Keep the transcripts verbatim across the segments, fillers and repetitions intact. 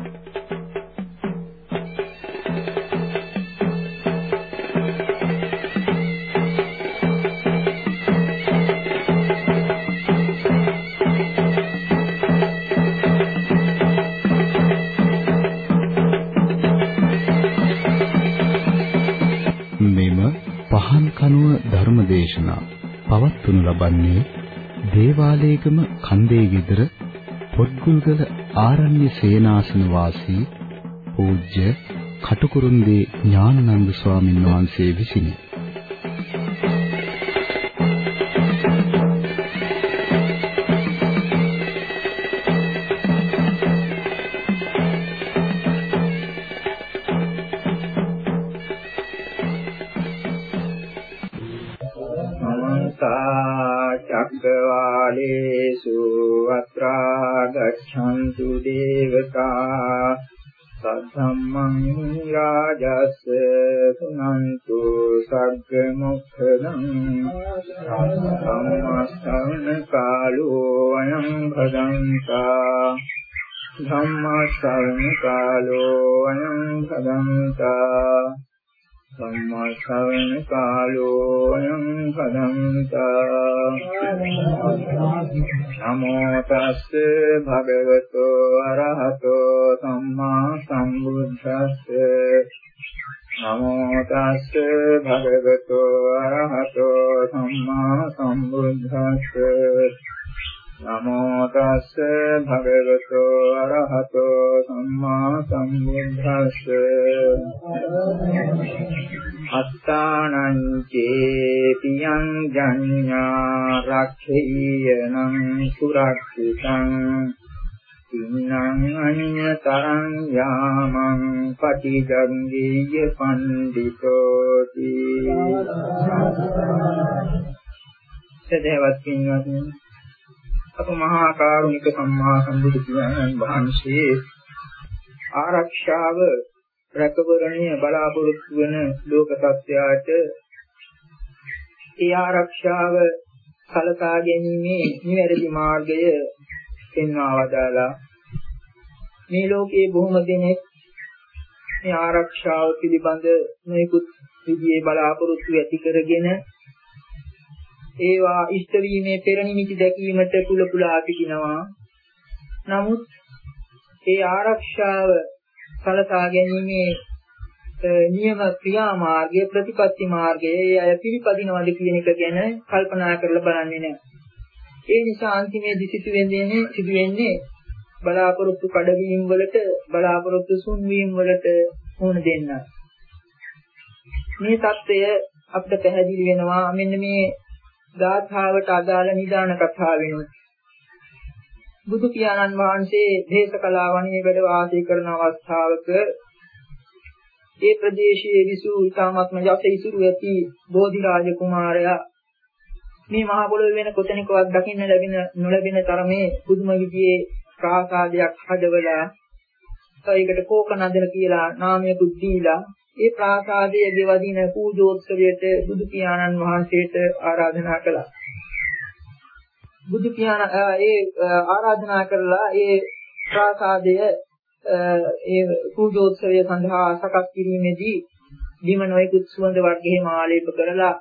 ධර්මදේශනා පවත්වනු ලබන්නේ දේවාලේගම කන්දේ ගෙදර පොත්ගුල්ගල ආරණ්‍ය සේනාසන වාසී පූජ්‍ය කටුකුරුන්දී ඥානানন্দ ස්වාමීන් වහන්සේ විසිනි. චක්කවාලේසු අත්‍රා ගච්ඡන්තු දේවතා සද්ධම්මං රාජස්ස සුනන්තු සග්ග මොක්ඛදං ධම්මස්සවන කාලෝ අයං භදංතා ධම්මස්සවන කාලෝ අයං භදංතා සම්මාසවන කාලෝ අයං භදංතා නමෝ තස්ස භගවතෝ අරහතෝ සම්මා සම්බුද්දස්ස නමෝ තස්ස භගවතෝ අරහතෝ සම්මා සම්බුද්දස්ස නමෝ තස්ස භගවතෝ අරහතෝ සම්මා සම්බුද්දස්ස අත්තානං චේතියං ජඤ්ඤා රක්ඛේයනං සුරක්ෂිතං ඉන්නං අඤ්ඤතරං යාමං පටිගංගේය පණ්ඩිතෝති සදේවත් පින්වත්නි අප මහා කරුණික සම්මා සම්බුදු පියාණන් වහන්සේ ආරක්ෂාව රැකවරණය බලාපොරොත්තු වන ලෝක සත්‍යයට ඒ ආරක්ෂාව සලකා ගැනීමේ නිවැරදි මාර්ගය පෙන්වා වදාලා මේ ලෝකයේ බොහොම දෙනෙක් මේ ආරක්ෂාව පිළිබඳ නොයෙකුත් විදිහේ බලාපොරොත්තු ඇති කරගෙන ඒවා ඉෂ්ට වීමේ පෙර නිමිති දැකීමට කුල පුලා සිටිනවා. නමුත් ඒ ආරක්ෂාව සලසා ගැනීමේ නියම ක්‍රියාමාර්ගය ප්‍රතිපත්ති මාර්ගය ඒ අය පිළිපදිනවද කියන එක ගැන කල්පනා කරලා බලන්නේ නැහැ. ඒ නිසා අන්තිමේදී සිදු වෙන්නේ සිදු වෙන්නේ බලාපොරොත්තු කඩවීම වලට බලාපොරොත්තු සුන්වීම වලට වුණ දෙන්න. මේ தත්ත්වය අපිට පැහැදිලි වෙනවා මෙන්න මේ ගාථාවට අදාළ නිදාන කතාව වෙනුත්. බුදු පියාණන් වහන්සේ දේශකලා වනයේ වැඩ වාසය කරන අවස්ථාවක ඒ ප්‍රදේශයේ විසූ ඉතාමත්ම යස ඉසුරු ඇති බෝධිරාජ කුමාරයා මේ මහ පොළොවේ වෙන කොතැනකවත් දකින්න ලැබෙන නොලැබෙන තරමේ පුදුම විදියේ ප්‍රාසාදයක් හදවලා ඒකට කෝකනදර කියලා නාමයකුත් දීලා ඒ ප්‍රාසාදයේ දෙවදින පූජෝත්සවයට බුදු පියාණන් වහන්සේට ආරාධනා කළා. බුදු පියාණන් ඒ ආරාධනා කරලා ඒ ප්‍රාසාදය ඒ පූජෝත්සවය සඳහා සකස් කිරීමේදී බිම නොයෙකුත් සුවඳ වර්ගයේ ආලේප කරලා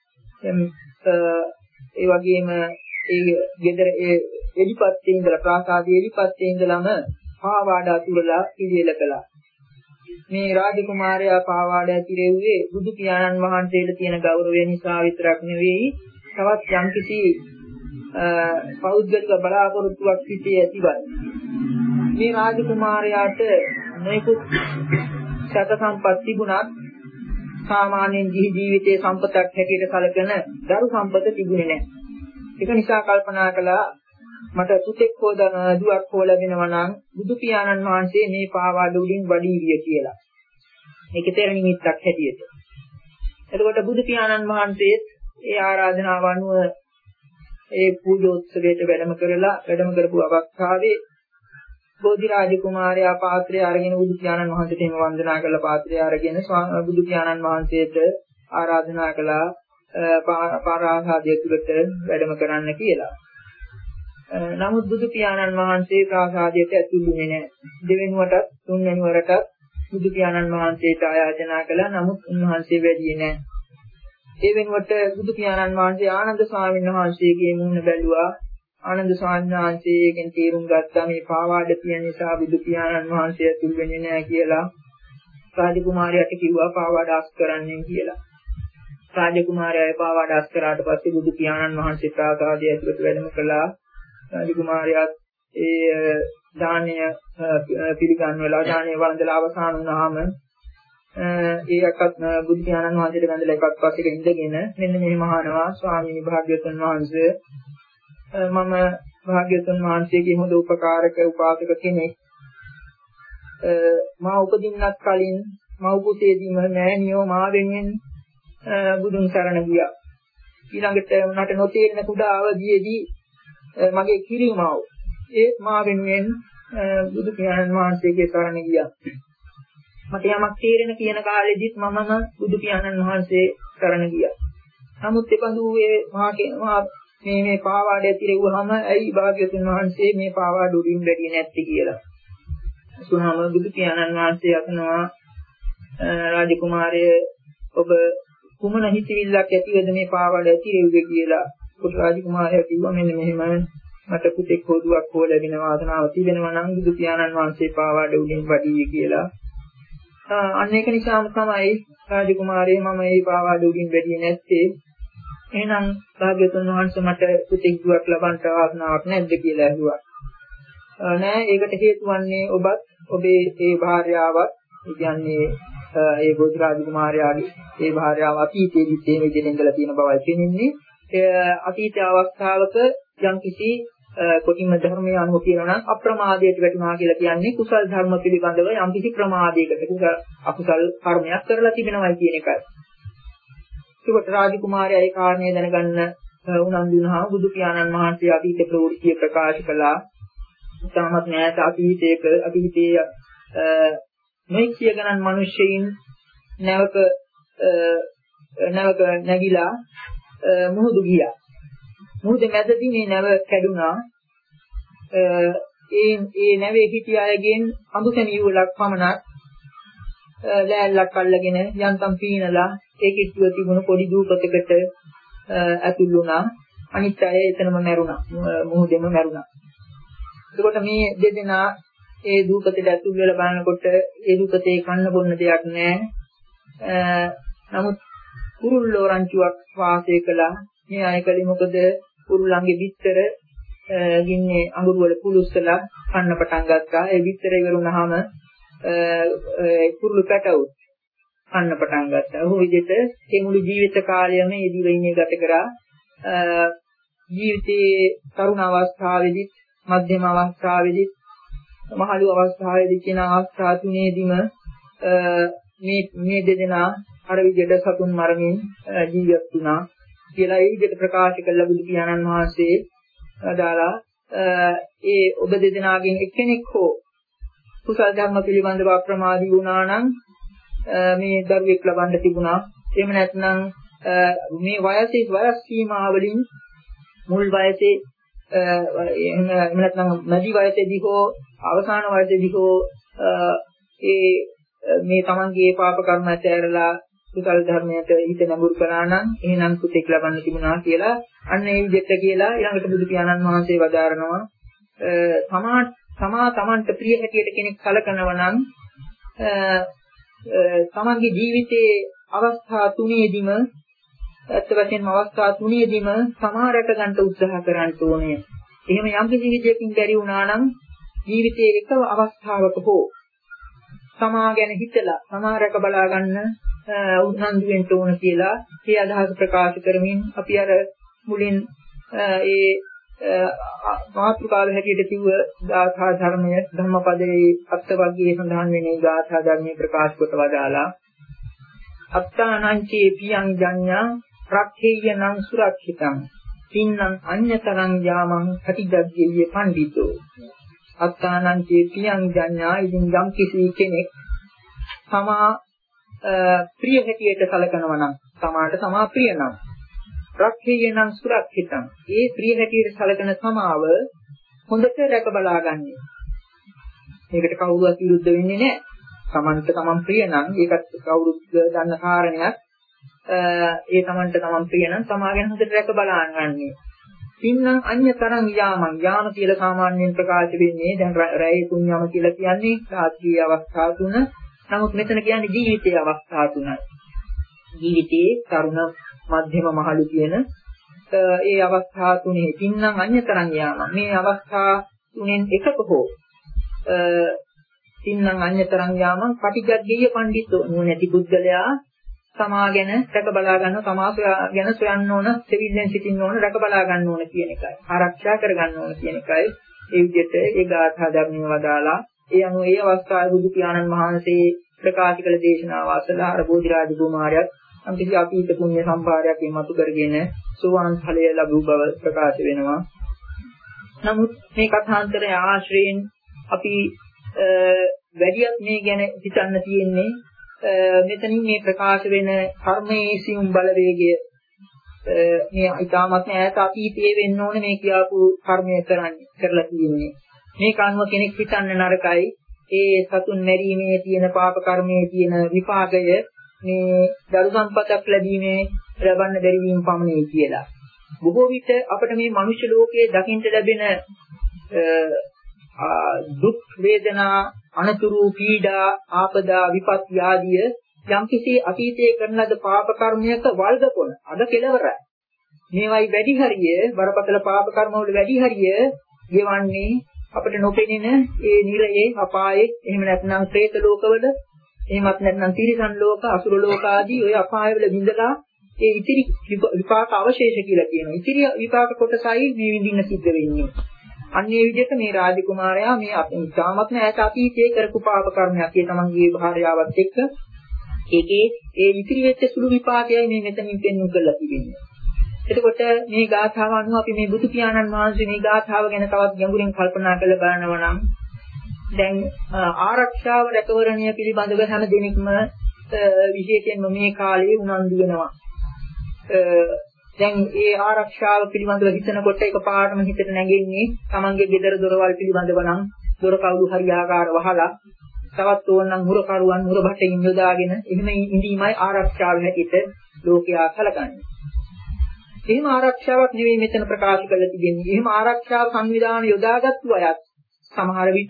ඒ වගේම ඒ ගෙදර ඒ එලිපත්තේ ඉඳලා ප්‍රාසාදයේ එලිපත්තේ ඉඳලම පාවාඩ අතුරලා පිළියෙල කළා. මේ රාජකුමාරයා පාවාඩ ඇතිරෙව්වේ බුදු පියාණන් වහන්සේට තියෙන ගෞරවය නිසා විතරක් නෙවෙයි තවත් යම්කිසි පෞද්ගලික බලාපොරොත්තුවක් සිටී ඇතිවයි. මේ රාජකුමාරයාට නොයෙකුත් සැප සම්පත් තිබුණත් සාමාන්‍යයෙන් ජී ජීවිතයේ සම්පතක් හැටියට සැලකෙන දරු සම්පත තිබුණේ නැහැ. ඒක නිසා කල්පනා කළා මට පුතෙක් හෝ දුවක් හෝ ලැබෙනවා නම් බුදු පියාණන් වහන්සේ මේ පාවාඩ උඩින් වඩීවිය කියලා. මේක තේර නිමිත්තක් හැටියට. එතකොට බුදු පියාණන් වහන්සේත් ඒ ආරාධනාව අනුව ඒ පූජෝත්සවයට වැඩම කරලා වැඩම කරපු අවස්ථාවේ බෝධිරාජ කුමාරයා පාත්‍රය අරගෙන බුදු පියාණන් වහන්සේට එම වන්දනා කළ පාත්‍රය අරගෙන බුදු පියාණන් වහන්සේට ආරාධනා කළා පාරාසාදය තුළට වැඩම කරන්න කියලා. නමුත් බුදු පියාණන් වහන්සේ ප්‍රාසාදයට ඇතුළුුනේ නැහැ. දෙවෙනුවටත් තුන්වෙනිවරටත් බුදු පියාණන් වහන්සේට ආයාචනා කළා. නමුත් උන්වහන්සේ වැඩියේ නැහැ. ඒ වෙනුවට බුදු පියාණන් වහන්සේ ආනන්ද ස්වාමීන් වහන්සේගේ මුහුණ බැලුවා. ආනන්ද ස්වාමීන් වහන්සේගෙන් තීරුම් ගත්තා මේ පාවාඩ තියෙන නිසා බුදු පියාණන් වහන්සේ ඇතුල් වෙන්නේ නැහැ කියලා. රාජකුමාරයාට කිව්වා පාවාඩ අස් කරන්න කියලා. රාජකුමාරයා ඒ පාවාඩ අස් කරාට පස්සේ බුදු පියාණන් වහන්සේ ප්‍රාසාදයේ ඇතුළට වැඩම කළා. රාජකුමාරයාත් ඒ දානය පිළිගන්වලා දානය වන්දලා අවසන් වුණාම ඒ එකත් බුදු පියාණන් වහන්සේට වැඳලා එකක් පස්සෙක ඉඳගෙන මෙන්න මෙහෙම අහනවා ස්වාමීනි භාග්‍යවතුන් වහන්සේ මම භාග්‍යවතුන් වහන්සේගේ හොඳ උපකාරක උපාසක කෙනෙක් මා උපදින්නත් කලින් මව් කුසේදීම නෑනියෝ මා වෙනුවෙන් බුදුන් සරණ ගියා. ඊළඟට උනට නොතේරෙන කුඩා අවදියේදී මගේ කිරිමව ඒත් මා වෙනුවෙන් බුදු පියාණන් වහන්සේගේ සරණ ගියා. මට යමක් තේරෙන කියන කාලෙදිත් මමම බුදු පියාණන් වහන්සේ සරණ ගියා. නමුත් එපඳු ඒ මහා මේ මේ පාවාඩය තිරෙව්වහම ඇයි භාග්‍යවතුන් වහන්සේ මේ පාවාඩ උඩින් බැරියේ නැත්තේ කියලා. සුනම බුදු පියාණන් වහන්සේ අතනවා රාජකුමාරය ඔබ කුමන හිතවිල්ලක් ඇතිවද මේ පාවාඩ තිරෙව්වේ කියලා. පුත් රාජකුමාරයා කිව්වා මෙන්න මෙහෙම මට පුතෙක් හොදුවක් හො ලැබෙන වාසනාව තිබෙනවා නම් බුදු පියාණන් වහන්සේ පාවාඩ උඩින් වඩී කියලා. අන්න ඒක නිසාම තමයි රාජකුමාරයේ මම මේ පාවාඩ උඩින් වැඩියේ නැත්තේ. එහෙනම් භාග්‍යවතුන් වහන්සේ මට පුතෙක් දුවක් ලබන්න වාසනාවක් නැද්ද කියලා ඇහුවා. නෑ ඒකට හේතු වන්නේ ඔබත් ඔබේ ඒ භාර්යාවත් කියන්නේ ඒ බෝධි රාජකුමාරයාගේ ඒ භාර්යාව අතීතයේදී මේ විදිහෙන් ඉඳලා තියෙන බවයි පෙනෙන්නේ. අතීත අවස්ථාවක යම්කිසි කොටිම ධර්මයේ අනුව කියනවා නම් අප්‍රමාදයට වැටුණා කියලා කියන්නේ කුසල් ධර්ම පිළිබඳව යම්කිසි ප්‍රමාදයකට කුසල අකුසල් කර්මයක් කරලා තිබෙනවයි කියන එකයි. ඒකට රාජකුමාරයා ඒ කාරණේ දැනගන්න උනන්දු වුණා. බුදු පියාණන් වහන්සේ අතීත ප්‍රවෘත්ති ප්‍රකාශ කළා. ඉතාමත් නැත අතීතයක අතීතයේ මේ කිය ගණන් මිනිසෙයින් නැවක නැවක නැගිලා මුහුදු ගියා. මුහුද මැදදී මේ නැව කැඩුනා. ඒ ඒ නැවේ හිටිය අයගෙන් අඳුසැමියුලක් පමණක් ලෑල්ලක් අල්ලගෙන යන්තම් පීනලා ඒකේ ඉතුව තිබුණු පොඩි දූපතකට ඇතුල් වුණා. අනිත් අය එතනම මැරුණා. මුහුදෙම මැරුණා. එතකොට මේ දෙදෙනා ඒ දූපතට ඇතුල් වෙලා බලනකොට ඒ දූපතේ කන්න බොන්න දෙයක් නැහැ. නමුත් කුරුල්ලෝ රංචුවක් වාසය කළා. මේ අයකලි මොකද කුරුල්ලන්ගේ බිත්තර ගින්නේ අඟුරු වල පුලුස්සලා කන්න පටන් ගත්තා. ඒ බිත්තර ඉවර වුණාම ඒ කුරුළු පැටවුත් කන්න පටන් ගත්තා. ඔහු විදිහට ඒ මුළු ජීවිත කාලයම මේ දිවයිනේ ගත කරා. ජීවිතයේ තරුණ අවස්ථාවේදී මධ්‍යම අවස්ථාවේදී මහලු අවස්ථාවේදී කියන අවස්ථා තුනේදීම මේ මේ දෙදෙනා අර විදිහට සතුන් මරමින් ජීවත් වුණා කියලා ඒ විදිහට ප්‍රකාශ කළ බුදු පියාණන් වහන්සේ අදාලා ඒ ඔබ දෙදෙනාගෙන් එක්කෙනෙක් හෝ කුසල ධර්ම පිළිබඳව අප්‍රමාදී වුණා නම් මේ දරුවෙක් ලබන්න තිබුණා. එහෙම නැත්නම් මේ වයසේ වයස් සීමා වලින් මුල් වයසේ එහෙම නැත්නම් මැදි වයසේදී හෝ අවසාන වයසේදී හෝ ඒ මේ තමන්ගේ පාප කර්ම ඇතැරලා කුසල ධර්මයට හිත නැඹුරු කරා නම් එහෙනම් කුතෙක් ලබන්න තිබුණා කියලා අන්න ඒ විදිහට කියලා ඊළඟට බුදු පියාණන් වහන්සේ වදාරනවා තමා තමා තමන්ට ප්‍රිය හැටියට කෙනෙක් කලකනවා නම් තමන්ගේ ජීවිතයේ අවස්ථා තුනේදීම ඇත්ත වශයෙන්ම අවස්ථා තුනේදීම සමාරක ගන්න උත්සාහ කරන්න ඕනේ. එහෙම යම් කිසි විදියකින් බැරි වුණා නම් ජීවිතයේ එක අවස්ථාවක හෝ සමා ගැන හිතලා සමාරක බලා ගන්න උනන්දු වෙන්න ඕන කියලා ඒ අදහස ප්‍රකාශ කරමින් අපි අර මුලින් ඒ මාතෘකාව හැටියට කිව්ව ගාථා ධර්මය ධම්මපදයේ අත්වර්ගයේ සඳහන් වෙන ඒ ගාථා ධර්මයේ ප්‍රකාශ කොට වදාලා අත්තානංචේ පියං ජඤ්ඤා රක්ඛේයනං සුරක්ෂිතං තින්නම් අඤ්ඤතරං යාමං පටිජග්ගේය පණ්ඩිතෝ අත්තානංචේ පියං ජඤ්ඤා ඉදින් යම් කිසි කෙනෙක් තමා ප්‍රිය හැටියට සැලකනවා නම් තමාට තමා ප්‍රිය නම් රක්ඛේයනං සුරක්ෂිතං ඒ ප්‍රිය හැටියට සැලකන සමාව හොඳට රැක බලා ගන්න. මේකට කවුරුවත් විරුද්ධ වෙන්නේ නැහැ. තමන්ට තමන් ප්‍රිය නම් ඒකත් කවුරුත් දන්න කාරණයක්. ඒ තමන්ට තමන් ප්‍රිය නම් සමාගෙන හොඳට රැක බලා ගන්න. පින්නම් අඤ්‍යතරං යාමං යාම කියලා සාමාන්‍යයෙන් ප්‍රකාශ වෙන්නේ දැන් රැය තුන් යම කියලා කියන්නේ රාත්‍රී අවස්ථා තුන. නමුත් මෙතන කියන්නේ ජීවිතයේ අවස්ථා තුනයි. ජීවිතයේ තරුණ මධ්‍යම මහලු කියන ඒ අවස්ථා තුනේ පින්නම් අඤ්‍යතරං යාමං මේ අවස්ථා තුනෙන් එකක හෝ පින්නම් අඤ්‍යතරං යාමං පටිගග්ගීය පඬිතෝ නුවණැති පුද්ගලයා සමාගෙන රැක බලා ගන්න සමාස ගැන සොයන්න ඕන දෙවියන් සිටින්න ඕන රැක බලා ගන්න ඕන කියන එකයි ආරක්ෂා කර ගන්න ඕන කියන එකයි ඒ විදිහට ඒ ගාථා ධර්මයේ වදාලා ඒ අනුව ඒ අවස්ථාවේ බුදු පියාණන් වහන්සේ ප්‍රකාශ කළ දේශනාව අසලා අර බෝධිරාජ කුමාරයාත් අන්තිම අතීත පුණ්‍ය සම්භාරයක් එමතු කරගෙන සෝවාන් ඵලය ලැබු බව ප්‍රකාශ වෙනවා. නමුත් මේ කථාන්තරය ආශ්‍රයෙන් අපි වැඩියක් මේ ගැන හිතන්න තියෙන්නේ මෙතනින් මේ ප්‍රකාශ වෙන කර්මයේ සියුම් බලවේගය මේ ඊටාත්ම ඈත අතීතයේ වෙන්න ඕනේ මේ කියපු කර්මය කරන්නේ කරලා තියෙන්නේ. මේ කර්ම කෙනෙක් හිතන්න නරකයි. ඒ සතුන් මැරීමේ තියෙන පාප කර්මයේ තියෙන විපාකය මේ දරු සම්පතක් ලැබීමේ ලබන්න බැරි වීම පමණයි කියලා. බොහෝ විට අපිට මේ මනුෂ්‍ය ලෝකයේ දකින්න ලැබෙන දුක් වේදනා අනතුරු පීඩා ආපදා විපත් ආදිය යම්කිසි අතීතයේ කරන ලද පාප කර්මයක වල්ගකොන අද කෙලවරයි. මේවයි වැඩි හරිය බරපතල පාප කර්ම වල වැඩි හරිය ගෙවන්නේ අපිට නොපෙනෙන ඒ නිරයේ අපායේ එහෙම නැත්නම් പ്രേත ලෝකවල එහෙමත් නැත්නම් තිරිසන් ලෝක අසුර ලෝක ආදී ඔය අපායවල විඳලා ඒ ඉතිරි විපාක අවශේෂ කියලා කියනවා. ඉතිරි විපාක කොටසයි මේ විඳින්න සිද්ධ වෙන්නේ. අන්නේ විදිහට මේ රාජකුමාරයා මේ ඉතාමත්ම ඈත අතීතයේ කරපු පාප කර්මයක් ඒ තමන්ගේ භාර්යාවත් එක්ක ඒකේ ඒ ඉතිරි වෙච්ච සුළු විපාකයයි මේ මෙතනින් පෙන්වන්න කරලා තිබෙන්නේ. එතකොට මේ ගාථාව අනුව අපි මේ බුදු පියාණන් වහන්සේ මේ ගාථාව ගැන තවත් ගැඹුරින් කල්පනා කරලා බලනවා නම් දැන් ආරක්ෂාව රැකවරණය පිළිබඳව හැම දිනෙකම විශේෂයෙන්ම මේ කාලේ උනන්දු වෙනවා. දැන් ඒ ආරක්ෂාව පිළිබඳව හිතනකොට එකපාරටම හිතට නැගෙන්නේ තමන්ගේ ගෙදර දොරවල් පිළිබඳව නම් දොර කවුරු හරි ආකාර වහලා තවත් ඕනනම් මුරකරුවන් මුර බටකින් යොදාගෙන එහෙම ඉඳීමයි ආරක්ෂාව හැටියට ලෝකයා සැලකන්නේ. එහෙම ආරක්ෂාවක් නෙවෙයි මෙතන ප්‍රකාශ කරලා තිබෙන්නේ. එහෙම ආරක්ෂාව සංවිධාන යොදාගත්තු අයත් සමහර විට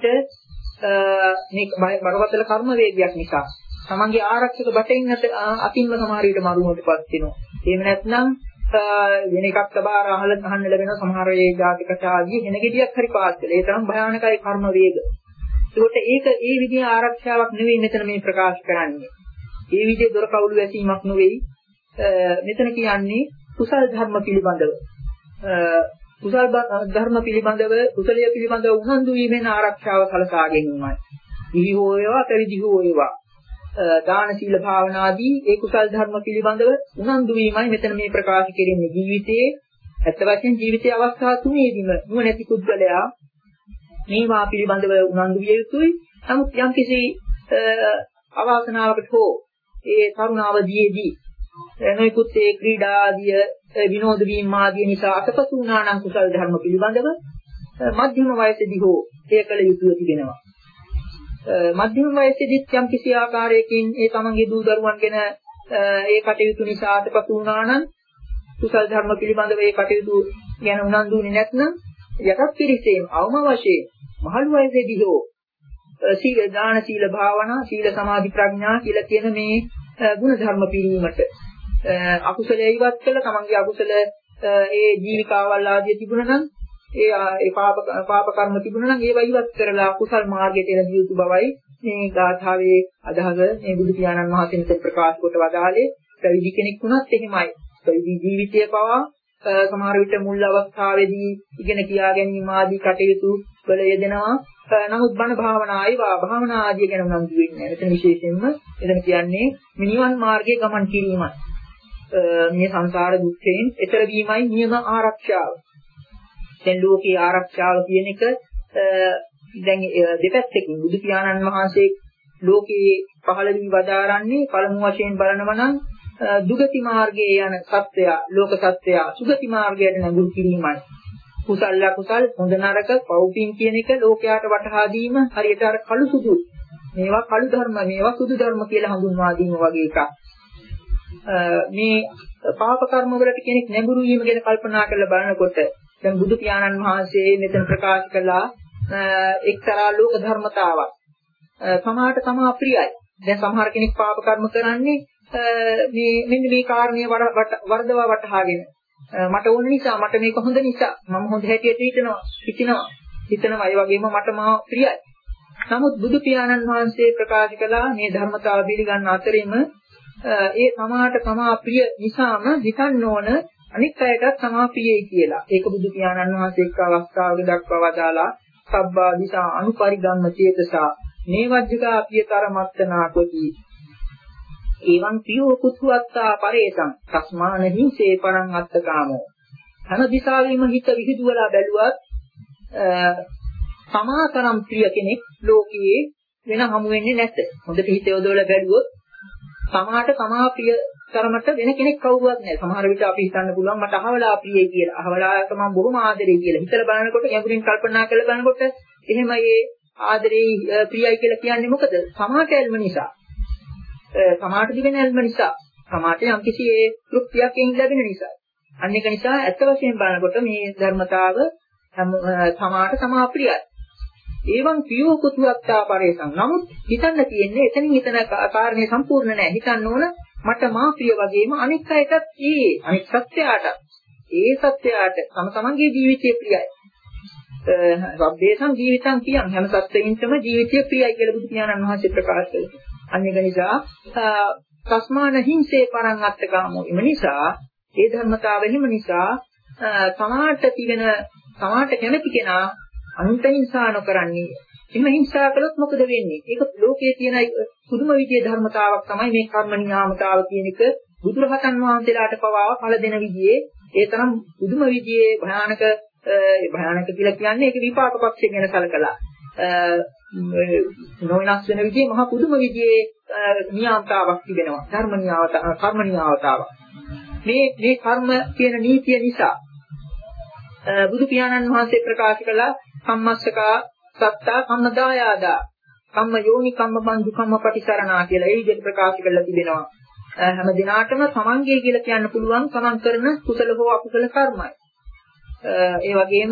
මේ බරපතල කර්ම වේගයක් නිසා තමන්ගේ ආරක්ෂක බටෙන් අතින්ම සමහර විට මරුමකටපත් වෙනවා. එහෙම නැත්නම් වෙන එකක් තබාර අහලා අහන්න ලැබෙන සමහර ඒ ජාතික සාධිය වෙන ගෙඩියක් හරි පාත් වෙලා ඒ තරම් භයානකයි කර්ම වේග. ඒකට ඒක ඒ විදිහේ ආරක්ෂාවක් නෙවෙයි මෙතන මේ ප්‍රකාශ කරන්නේ. ඒ විදිහේ දොර කවුළු වැසීමක් නෙවෙයි මෙතන කියන්නේ කුසල් ධර්ම පිළිබඳව. කුසල් ධර්ම පිළිබඳව කුසලයේ පිළිබඳව උනන්දු වීමෙන් ආරක්ෂාව සලසා ගැනීමයි. ඉහි හෝ ඒවා පරිදි හෝ ඒවා දාන සීල භාවනාදී ඒ කුසල් ධර්ම පිළිබඳව උනන්දු වීමයි මෙතන මේ ප්‍රකාශ කෙරෙන්නේ. ජීවිතයේ ඇත්ත වශයෙන් ජීවිතයේ අවස්ථා තුනේදීම නුවණැති පුද්ගලයා මේවා පිළිබඳව උනන්දු විය යුතුයි. නමුත් යම්කිසි අවාසනාවකට හෝ ඒ තරුණ අවදියේදී නොයෙකුත් ඒ ක්‍රීඩා ආදිය විනෝද වීම ආදිය නිසා අතපසු වුණා නම් කුසල් ධර්ම පිළිබඳව මධ්‍යම වයසේදී හෝ ඒ කළ යුතුය තිබෙනවා. මධ්‍යම වයසේදී යම් කිසි ආකාරයකින් ඒ තමන්ගේ දූ දරුවන් ගැන ඒ කටයුතු නිසා අතපසු වුණා නම් කුසල් ධර්ම පිළිබඳව ඒ කටයුතු ගැන උනන්දු වෙන්නේ නැත්නම් යටත් පිරිසේම අවම වශයෙන් මහලු වයසේදී හෝ සීල දාන සීල භාවනා සීල සමාධි ප්‍රඥා කියලා කියන මේ ගුණ ධර්ම පිළිවීමට අකුසලයේ ඉවත් කළ තමන්ගේ අකුසල ඒ ජීවිකාවල් ආදී තිබුණා නම් ඒ ඒ පාප පාප කර්ම තිබුණා නම් ඒවා ඉවත් කරලා කුසල් මාර්ගයට එන දියුතු බවයි මේ ගාථාවේ අදහස මේ බුදු පියාණන් වහන්සේ මෙතන ප්‍රකාශ කොට වදාළේ. පැවිදි කෙනෙක් වුණත් එහෙමයි. පැවිදි ජීවිතය පවා සමහර විට මුල් අවස්ථාවේදී ඉගෙන කියා ගැනීම ආදී කටයුතු වල යෙදෙනවා. නමුත් බණ භාවනා ආයවා භාවනා ආදී ගැන උනන්දු වෙන්නේ නැහැ. එතන විශේෂයෙන්ම එතන කියන්නේ මිනිවන් මාර්ගයේ ගමන් කිරීමයි. මේ සංසාර දුක්ඛයෙන් එතර වීමයි නියම ආරක්ෂාව. දැන් ලෝකේ ආරක්ෂාව කියන එක දැන් දෙපැත්තකින් බුදු පියාණන් වහන්සේ ලෝකේ පහළ වී වදාරන්නේ පළමු වශයෙන් බලනවා නම් දුගති මාර්ගයේ යන සත්‍යය ලෝක සත්‍යය සුගති මාර්ගයට නැඹුරු කිරීමයි. කුසල අකුසල් හොඳ නරක පෞපින් කියන එක ලෝකයට වටහා දීම හරියට අර කළු සුදු මේවා කළු ධර්ම මේවා සුදු ධර්ම කියලා හඳුන්වා දීම වගේ එකක්. මේ පාප කර්ම වලට කෙනෙක් නැඹුරු වීම ගැන කල්පනා කරලා බලනකොට දැන් බුදු පියාණන් වහන්සේ මෙතන ප්‍රකාශ කළා එක්තරා ලෝක ධර්මතාවක්. සමහරට තමා ප්‍රියයි. දැන් සමහර කෙනෙක් පාප කර්ම කරන්නේ මේ මෙන්න මේ කාරණේ වර්ධවා වටහාගෙන මට ඕන නිසා මට මේක හොඳ නිසා මම හොඳ හැටියට හිතනවා හිතනවා හිතනවා ඒ වගේම මට මා ප්‍රියයි. නමුත් බුදු පියාණන් වහන්සේ ප්‍රකාශ කළා මේ ධර්මතාව පිළිගන්න අතරින්ම ඒ සමාහට සමා ප්‍රිය නිසාම හිතන්න ඕන අනිත් අයටත් සමා ප්‍රියයි කියලා. ඒක බුදු පියාණන් වහන්සේ එක් අවස්ථාවක දක්වා වදාලා සබ්බා දිසා අනුපරිගම්ම චේතසා නේවජ්ජිකා පියතර මත්තනා කොටි. එවං පියෝ කුත්වත්තා පරේතං තස්මාන හිංසේ පරං අත්තකාමෝ. හැම දිශාවෙම හිත විහිදුවලා බැලුවත් සමාතරම් ප්‍රිය කෙනෙක් ලෝකයේ වෙන හමු වෙන්නේ නැත. හොඳට හිත යොදවලා බැලුවොත් සමාහට සමා ප්‍රිය තරමට වෙන කෙනෙක් කවුරුවත් නැහැ. සමහර විට අපි හිතන්න පුළුවන් මට අහවලා ප්‍රියයි කියලා. අහවලාට මම බොහොම ආදරෙයි කියලා. හිතලා බලනකොට යඟුරින් කල්පනා කරලා බලනකොට එහෙම ඒ ආදරෙයි ප්‍රියයි කියලා කියන්නේ මොකද? සමාහට ඇල්ම නිසා. සමාහට දිවෙන ඇල්ම නිසා. සමාහට යම්කිසි ඒ තෘප්තියක් එයින් ලැබෙන නිසා. අන්න ඒක නිසා ඇත්ත වශයෙන් බලනකොට මේ ධර්මතාව සමාහට සමා ප්‍රියයි. ඒවන් පියෝ කුතුහත්තා පරේසං. නමුත් හිතන්න තියෙන්නේ එතනින් හිතන කාරණේ සම්පූර්ණ නැහැ. හිතන්න ඕන මට මා ප්‍රිය වගේම අනිත් අයටත් ඒ අනිත් සත්‍යයට ඒ සත්‍යයට තම තමන්ගේ ජීවිතය ප්‍රියයි. රබ්බේසං ජීවිතං කියන හැම සත්‍යයෙන්ම ජීවිතය ප්‍රියයි කියලා බුදු පියාණන් වහන්සේ ප්‍රකාශ කළා. අන්න ඒක නිසා තස්මාන හිංසේ පරං අත්තකාමෝ. එම නිසා ඒ ධර්මතාව එහෙම නිසා සමාහට තිබෙන සමාහට කැමති කෙනා අනුන්ට හිංසා නොකරන්නේ. එහෙම හිංසා කළොත් මොකද වෙන්නේ? ඒක ලෝකයේ තියෙන පුදුම විදියේ ධර්මතාවක් තමයි මේ කර්ම නියාමතාව කියන එක. බුදුරහතන් වහන්සේලාට පවාව ඵල දෙන විදියේ ඒ තරම් පුදුම විදියේ භයානක භයානක කියලා කියන්නේ ඒක විපාක පක්ෂයෙන් ගැන සැලකලා. නොවෙනස් වෙන විදිහේ මහා පුදුම විදිහේ නියාමතාවක් තිබෙනවා. ධර්ම නියාමතාව, කර්ම නියාමතාවක්. මේ මේ කර්ම කියන නීතිය නිසා බුදු පියාණන් වහන්සේ ප්‍රකාශ කළා කම්මස්සකා සත්තා කම්මදායාදා කම්ම යෝනි කම්ම බන්දු කම්ම පටිසරණා කියලා. ඒ විදිහට ප්‍රකාශ කරලා තිබෙනවා. හැම දිනාටම සමන්ගේ කියලා කියන්න පුළුවන් සමන් කරන කුසල හෝ අකුසල කර්මයි. ඒ වගේම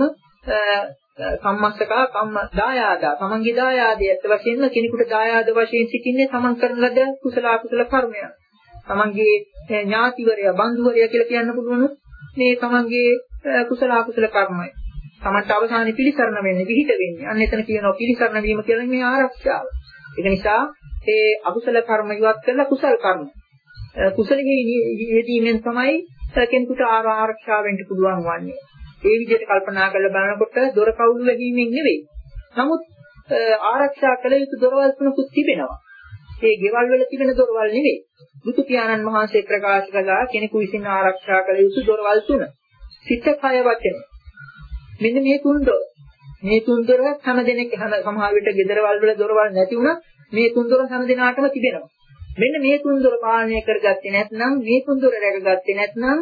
කම්මස්සකා කම්ම දායාදා සමන්ගේ දායාදයේ අත් වශයෙන්ම කෙනෙකුට දායාද වශයෙන් සිටින්නේ සමන් කරන ලද කුසල අකුසල කර්මය. සමන්ගේ ඥාතිවරයා බන්දුවරයා කියලා කියන්න පුළුවන් මේ සමන්ගේ කුසල අකුසල කර්මයි. තමන්ට අවසානයේ පිළිසරණ වෙන්නේ විහිද වෙන්නේ. අන්න එතන කියනවා පිළිසරණ වීම කියලා මේ ආරක්ෂාව. ඒක නිසා ඒ අකුසල කර්ම ඉවත් කරලා කුසල කර්ම. කුසලෙහි යෙදීමෙන් තමයි කෙනෙකුට ආරක්ෂා වෙන්න පුළුවන් වන්නේ. ඒ විදිහට කල්පනා කරලා බලනකොට දොර කවුළු වැහිීමෙන් නෙවෙයි. නමුත් ආරක්ෂා කළ යුතු දොරවල් තුනකුත් තිබෙනවා. ඒ ගෙවල් වල තිබෙන දොරවල් නෙවෙයි. බුදු පියාණන් වහන්සේ ප්‍රකාශ කළා කෙනෙකු විසින් ආරක්ෂා කළ යුතු දොරවල් තුන. සිත, කය, වචන. මෙන්න මේ තුන් දොර. මේ තුන් දොර හැම දෙනෙක් හැම සමහර විට ගෙදරවල් වල දොරවල් නැති වුණා මේ තුන් දොර හැම දිනාටම තිබෙනවා. මෙන්න මේ තුන් දොර පාලනය කරගත්තේ නැත්නම් මේ තුන් දොර රැකගත්තේ නැත්නම්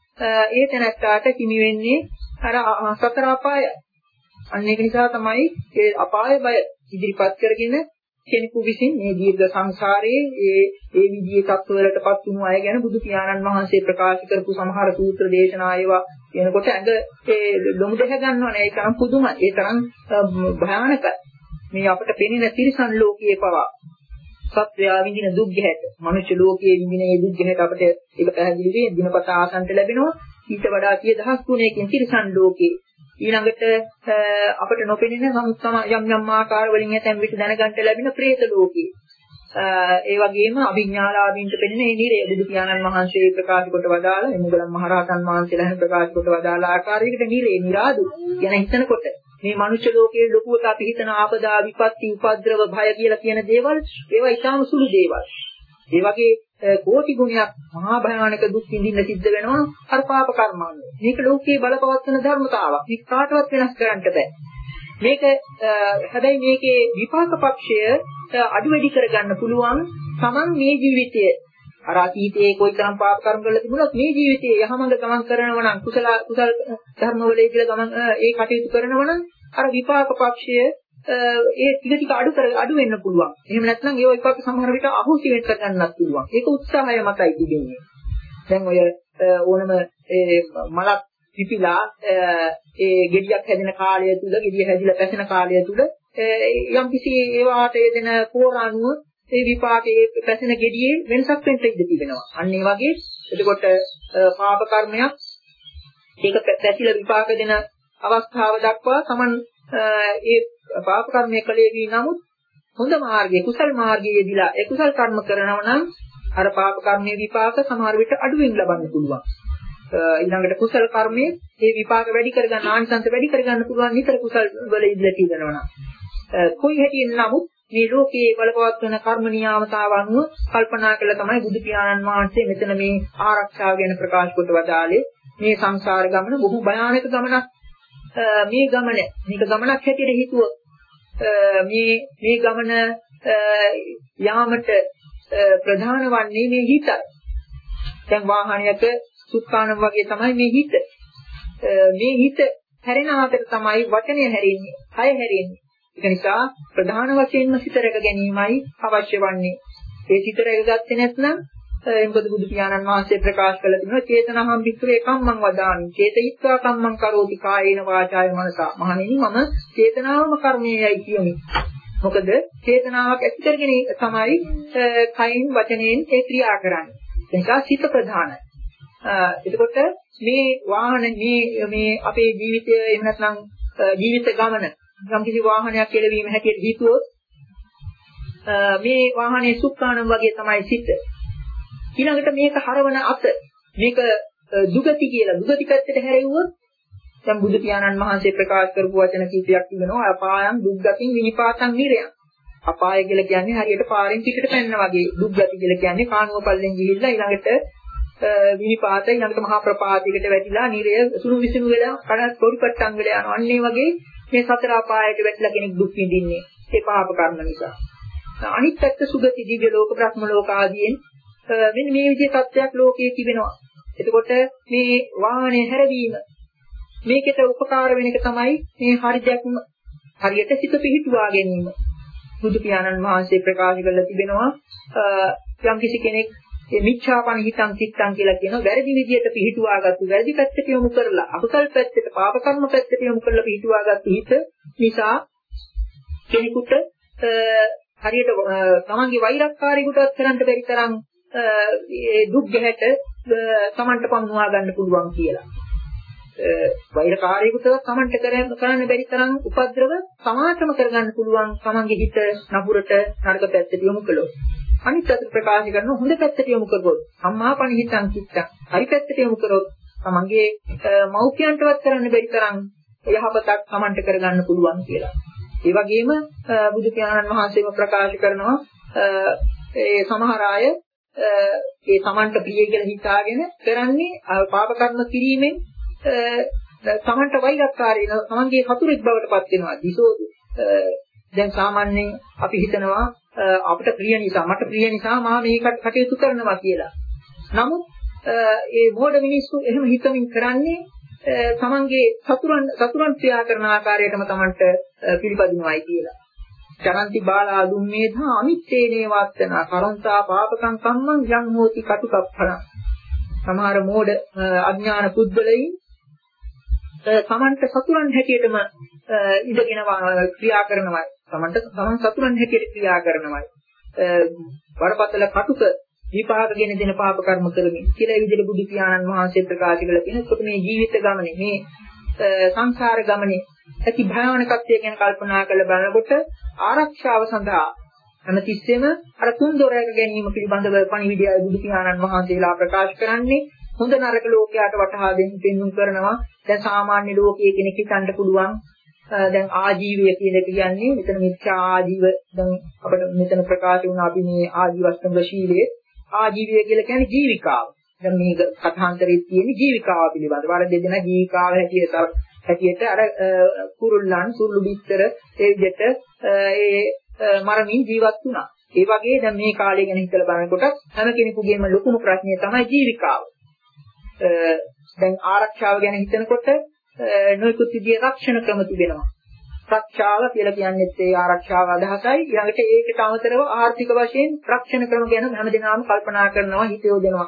ඒ තැනට හිමි වෙන්නේ අර සතර අපායයි. අන්න ඒක නිසා තමයි ඒ අපාය බය ඉදිරිපත් කරගෙන කෙනෙකු විසින් මේ දීර්ඝ සංසාරයේ ඒ ඒ විදිහේ තත්ත්වවලටපත් වුණු අය ගැන බුදු පියාණන් වහන්සේ ප්‍රකාශ කරපු සමහර සූත්‍ර දේශනා ඒවා කියනකොට ඇඟ ඒ ලොමු දෙහ ගන්නවනේ. ඒ තරම් පුදුමයි. ඒ තරම් භයානකයි. මේ අපිට පෙනෙන තිරිසන් ලෝකයේ පවා සත්වයා විඳින දුක් ගැහැට, මනුෂ්‍ය ලෝකයේ විඳින මේ දුක් ගැහැට අපිට ඒක පැහැදිලි වෙයි දිනපතා ආසන්ට ලැබෙනවා. ඊට වඩා සිය දහස් ගුණයකින් තිරිසන් ලෝකේ ඊළඟට අපිට නොපෙනෙන සමුත්තම යම් යම් ආකාර වලින් ඇතැම් විට දැනගන්න ලැබෙන പ്രേත ලෝකේ. ඒ වගේම අභිඥාලාභීන්ට පෙනෙන මේ නිරය බුදු පියාණන් වහන්සේ ප්‍රකාශ කොට වදාළ එමුගලන් මහරහතන් වහන්සේලා හැම ප්‍රකාශ කොට වදාළ ආකාරයකට නිරේ නිරාදු යන හිතනකොට මේ මනුෂ්‍ය ලෝකයේ ලොකුවට අපි හිතන ආපදා විපත්ති උපද්‍රව භය කියලා කියන දේවල් ඒවා ඊටාම සුළු දේවල්. ඒ වගේ කෝටි ගුණයක් මහා භයානක දුක් විඳින්න සිද්ධ වෙනවා අර පාප කර්මාවෙන්. මේක ලෝකයේ බලපවත්වන ධර්මතාවක්. මේක කාටවත් වෙනස් කරන්න බෑ. මේක හැබැයි මේකේ විපාක පක්ෂය අඩු වැඩි කරගන්න පුළුවන්. Taman මේ ජීවිතයේ අර අතීතයේ කොයිතරම් පාප කර්ම කරලා තිබුණත් මේ ජීවිතයේ යහමඟ ගමන් කරනවා නම් කුසල කුසල ධර්මවලදී කියලා ගමන් ඒ කටයුතු කරනවා නම් අර විපාක පක්ෂය ඒ ටික ටික අඩු කර අඩු වෙන්න පුළුවන්. එහෙම නැත්නම් ඒ විපාක සමහර විට අහුසි වෙන්න ගන්නත් පුළුවන්. ඒක උත්සාහය මතයි තිබෙන්නේ. දැන් ඔය ඕනම ඒ මලක් පිපිලා ඒ ගෙඩියක් හැදෙන කාලය තුල ගෙඩිය හැදිලා පැසෙන කාලය තුල යම් කිසි ඒවාට යෙදෙන පෝරාණුව ඒ විපාකයේ පැසෙන ගෙඩියේ වෙනසක් වෙන්න ඉඩ තිබෙනවා. අන්න ඒ වගේ එතකොට පාප කර්මයක් ඒක පැසිලා විපාක දෙන අවස්ථාව දක්වා Taman ඒ පාප කර්මයේ කලේ වී නමුත් හොඳ මාර්ගයේ කුසල් මාර්ගයේ යෙදিলা ඒ කුසල් කර්ම කරනවා නම් අර පාප කර්මයේ විපාක සමහර විට අඩුවෙන් ලබන්න පුළුවන්. ඊළඟට කුසල කර්මයේ ඒ විපාක වැඩි කරගන්න ආනිසංස වැඩි කරගන්න පුළුවන් නිතර කුසල් වල ඉඳලා තියෙනවා නම් කොයි හැටියෙන් නමුත් මේ ලෝකයේ බලපවත් වෙන කර්ම නියාමතාව අනුව කල්පනා කළා තමයි බුදු පියාණන් වහන්සේ මෙතන මේ ආරක්ෂාව ගැන ප්‍රකාශ කොට වදාළේ. මේ සංසාර ගමන බොහෝ භයානක ගමනක්. මේ ගමන මේක ගමනක් හැටියට හිතුවොත් මේ මේ ගමන යාමට ප්‍රධාන වන්නේ මේ හිතයි. දැන් වාහනයක සුඛානම් වගේ තමයි මේ හිත. මේ හිත හැරෙන අතර තමයි වචනය හැරෙන්නේ, කය හැරෙන්නේ. ඒක නිසා ප්‍රධාන වශයෙන්ම සිත රැක ගැනීමයි අවශ්‍ය වන්නේ. ඒ සිත රැකගත්තේ නැත්නම් එම්බුදු බුදු පියාණන් වහන්සේ ප්‍රකාශ කළ තිනවා චේතනහම් වික්‍රේ කම්මං වදාමි. චේතයිත්වා කම්මං කරෝති කායේන වාචාය මනසා. මහණෙනි මම චේතනාවම කර්මයේයි කියමි. මොකද චේතනාවක් ඇති කරගෙන තමයි කයින් වචනයෙන් ඒ ක්‍රියා කරන්නේ. ඒක සිත ප්‍රධානයි. එතකොට මේ වාහන මේ මේ අපේ ජීවිතය එහෙම නැත්නම් ජීවිත ගමන යම් කිසි වාහනයක් කෙලවීම හැටියට හිතුවොත් මේ වාහනේ සුඛානම් වගේ තමයි සිත. ඊළඟට මේක හරවන අත මේක දුගති කියලා දුගති පැත්තට හැරෙව්වොත් දැන් බුදු පියාණන් වහන්සේ ප්‍රකාශ කරපු වචන කීපයක් තිබෙනවා. අපායන් දුක්ගතින් විනිපාතං නිරයන්. අපාය කියලා කියන්නේ හරියට පාරෙන් පිටට පැනනා වගේ. දුක්ගති කියලා කියන්නේ කාණුව පල්ලෙන් ගිහිල්ලා ඊළඟට විනිපාත ඊළඟට මහා ප්‍රපාතයකට වැටිලා නිරය සුණු විසුණු වෙලා කඩත් පොරිපට්ටම් වෙලා යනවා. අන්න ඒ වගේ මේ සතර අපායට වැටිලා කෙනෙක් දුක් විඳින්නේ ඒ පාප කර්ම නිසා. අනිත් පැත්ත සුගති දිව්‍ය ලෝක බ්‍රහ්ම ලෝක ආදීන් මෙන්න මේ විදිහේ තත්ත්වයක් ලෝකයේ තිබෙනවා. එතකොට මේ වාහනේ හැරවීම මේකට උපකාර වෙන එක තමයි මේ හරි දැක්ම හරියට සිත පිහිටුවා ගැනීම. බුදු පියාණන් වහන්සේ ප්‍රකාශ කරලා තිබෙනවා යම් කිසි කෙනෙක් මේ මිච්ඡාපන හිතං සිත්තං කියලා කියන වැරදි විදියට පිහිටුවාගත්තු වැරදි පැත්තට යොමු කරලා අකුසල් පැත්තට පාප කර්ම පැත්තට යොමු කරලා පිහිටුවාගත්තු හිත නිසා කෙනෙකුට හරියට තමන්ගේ වෛරක්කාරීකටත් කරන්න බැරි තරම් ඒ දුක් ගැහැට තමන්ට පමුණවා ගන්න පුළුවන් කියලා. වෛරකාරීකටත් තමන්ට කරන්න බැරි තරම් උපද්‍රව සමාතම කරගන්න පුළුවන් තමන්ගේ හිත නපුරට නරක පැත්තට යොමු කළොත්. අනිත් අතට ප්‍රකාශ කරන හොඳ පැත්තට යොමු කරගොත් සම්මාපන හිතං චිත්තං හරි පැත්තට යොමු කරොත් තමන්ගේ මෞඛ්‍යයන්ටවත් කරන්න බැරි තරම් යහපතක් තමන්ට කරගන්න පුළුවන් කියලා. ඒ වගේම බුදු පියාණන් වහන්සේම ප්‍රකාශ කරනවා ඒ සමහර අය ඒ තමන්ට ප්‍රිය කියලා හිතාගෙන කරන්නේ පාප කර්ම කිරීමෙන් තමන්ට වෛරක්කාරී තමන්ගේ හතුරෙක් බවට පත් වෙනවා. දිසෝ දැන් සාමාන්‍යයෙන් අපි හිතනවා අපිට ප්‍රිය නිසා මට ප්‍රිය නිසා මම මේකට කටයුතු කරනවා කියලා. නමුත් ඒ මෝඩ මිනිස්සු එහෙම හිතමින් කරන්නේ තමන්ගේ සතුරන් සතුරන් ක්‍රියා කරන ආකාරයටම තමන්ට පිළිපදිනවායි කියලා. චරන්ති බාලා දුම්මේධා අනිත්තේනේ වාත්තන කරන්තා පාපකම් කම්මං යං හෝති කටුකප්පණ. සමහර මෝඩ අඥාන පුද්ගලයන් තමන්ට සතුරන් හැටියටම ඉඳගෙන ක්‍රියා කරනවා. තමන්ට තමන් සතුරන් හැටියට ක්‍රියා කරනවා. වරපතල කටුක විපාකගෙන දෙන පාප කර්ම කරමින් කියලා විදිහට බුදු පියාණන් වහන්සේ ප්‍රකාශ කළා තියෙනවා. මේ ජීවිත ගමනේ මේ සංසාර ගමනේ ඇති භයානකත්වය ගැන කල්පනා කරලා බලනකොට ආරක්ෂාව සඳහා හැමතිස්සෙම අර තුන් දොරයක ගැනීම පිළිබඳව පණිවිඩය බුදු පියාණන් වහන්සේලා ප්‍රකාශ කරන්නේ හොඳ නරක ලෝකයට වටහා දෙන්න පෙන්වුම් කරනවා. දැන් සාමාන්‍ය ලෝකයේ කෙනෙක් හිතන්න පුළුවන් දැන් ආජීවය කියලා කියන්නේ මෙතන මිත්‍යා ආජීව දැන් අපිට මෙතන ප්‍රකාශ වුණා අපි මේ ආජීවස්තංග ශීලයේ ආජීවය කියලා කියන්නේ ජීවිකාව. දැන් මේක කථාන්තරයේ තියෙන ජීවිකාව පිළිබඳව. වර දෙදෙනා ජීවිකාව හැටියට හැටියට අර කුරුල්ලන් සුළු බිත්තර ඒ විදිහට ඒ මරමින් ජීවත් වුණා. ඒ වගේ දැන් මේ කාලය ගැන හිතලා බලනකොට හැම කෙනෙකුගේම ලොකුම ප්‍රශ්නය තමයි ජීවිකාව. දැන් ආරක්ෂාව ගැන හිතනකොට නොයෙකුත් විදිහේ රක්ෂණ ක්‍රම තිබෙනවා. රක්ෂාව කියලා කියන්නේ ඒ ආරක්ෂාව අදහසයි. ඊළඟට ඒකට අමතරව ආර්ථික වශයෙන් රක්ෂණ ක්‍රම ගැන හැමදෙනාම කල්පනා කරනවා, හිත යොදනවා.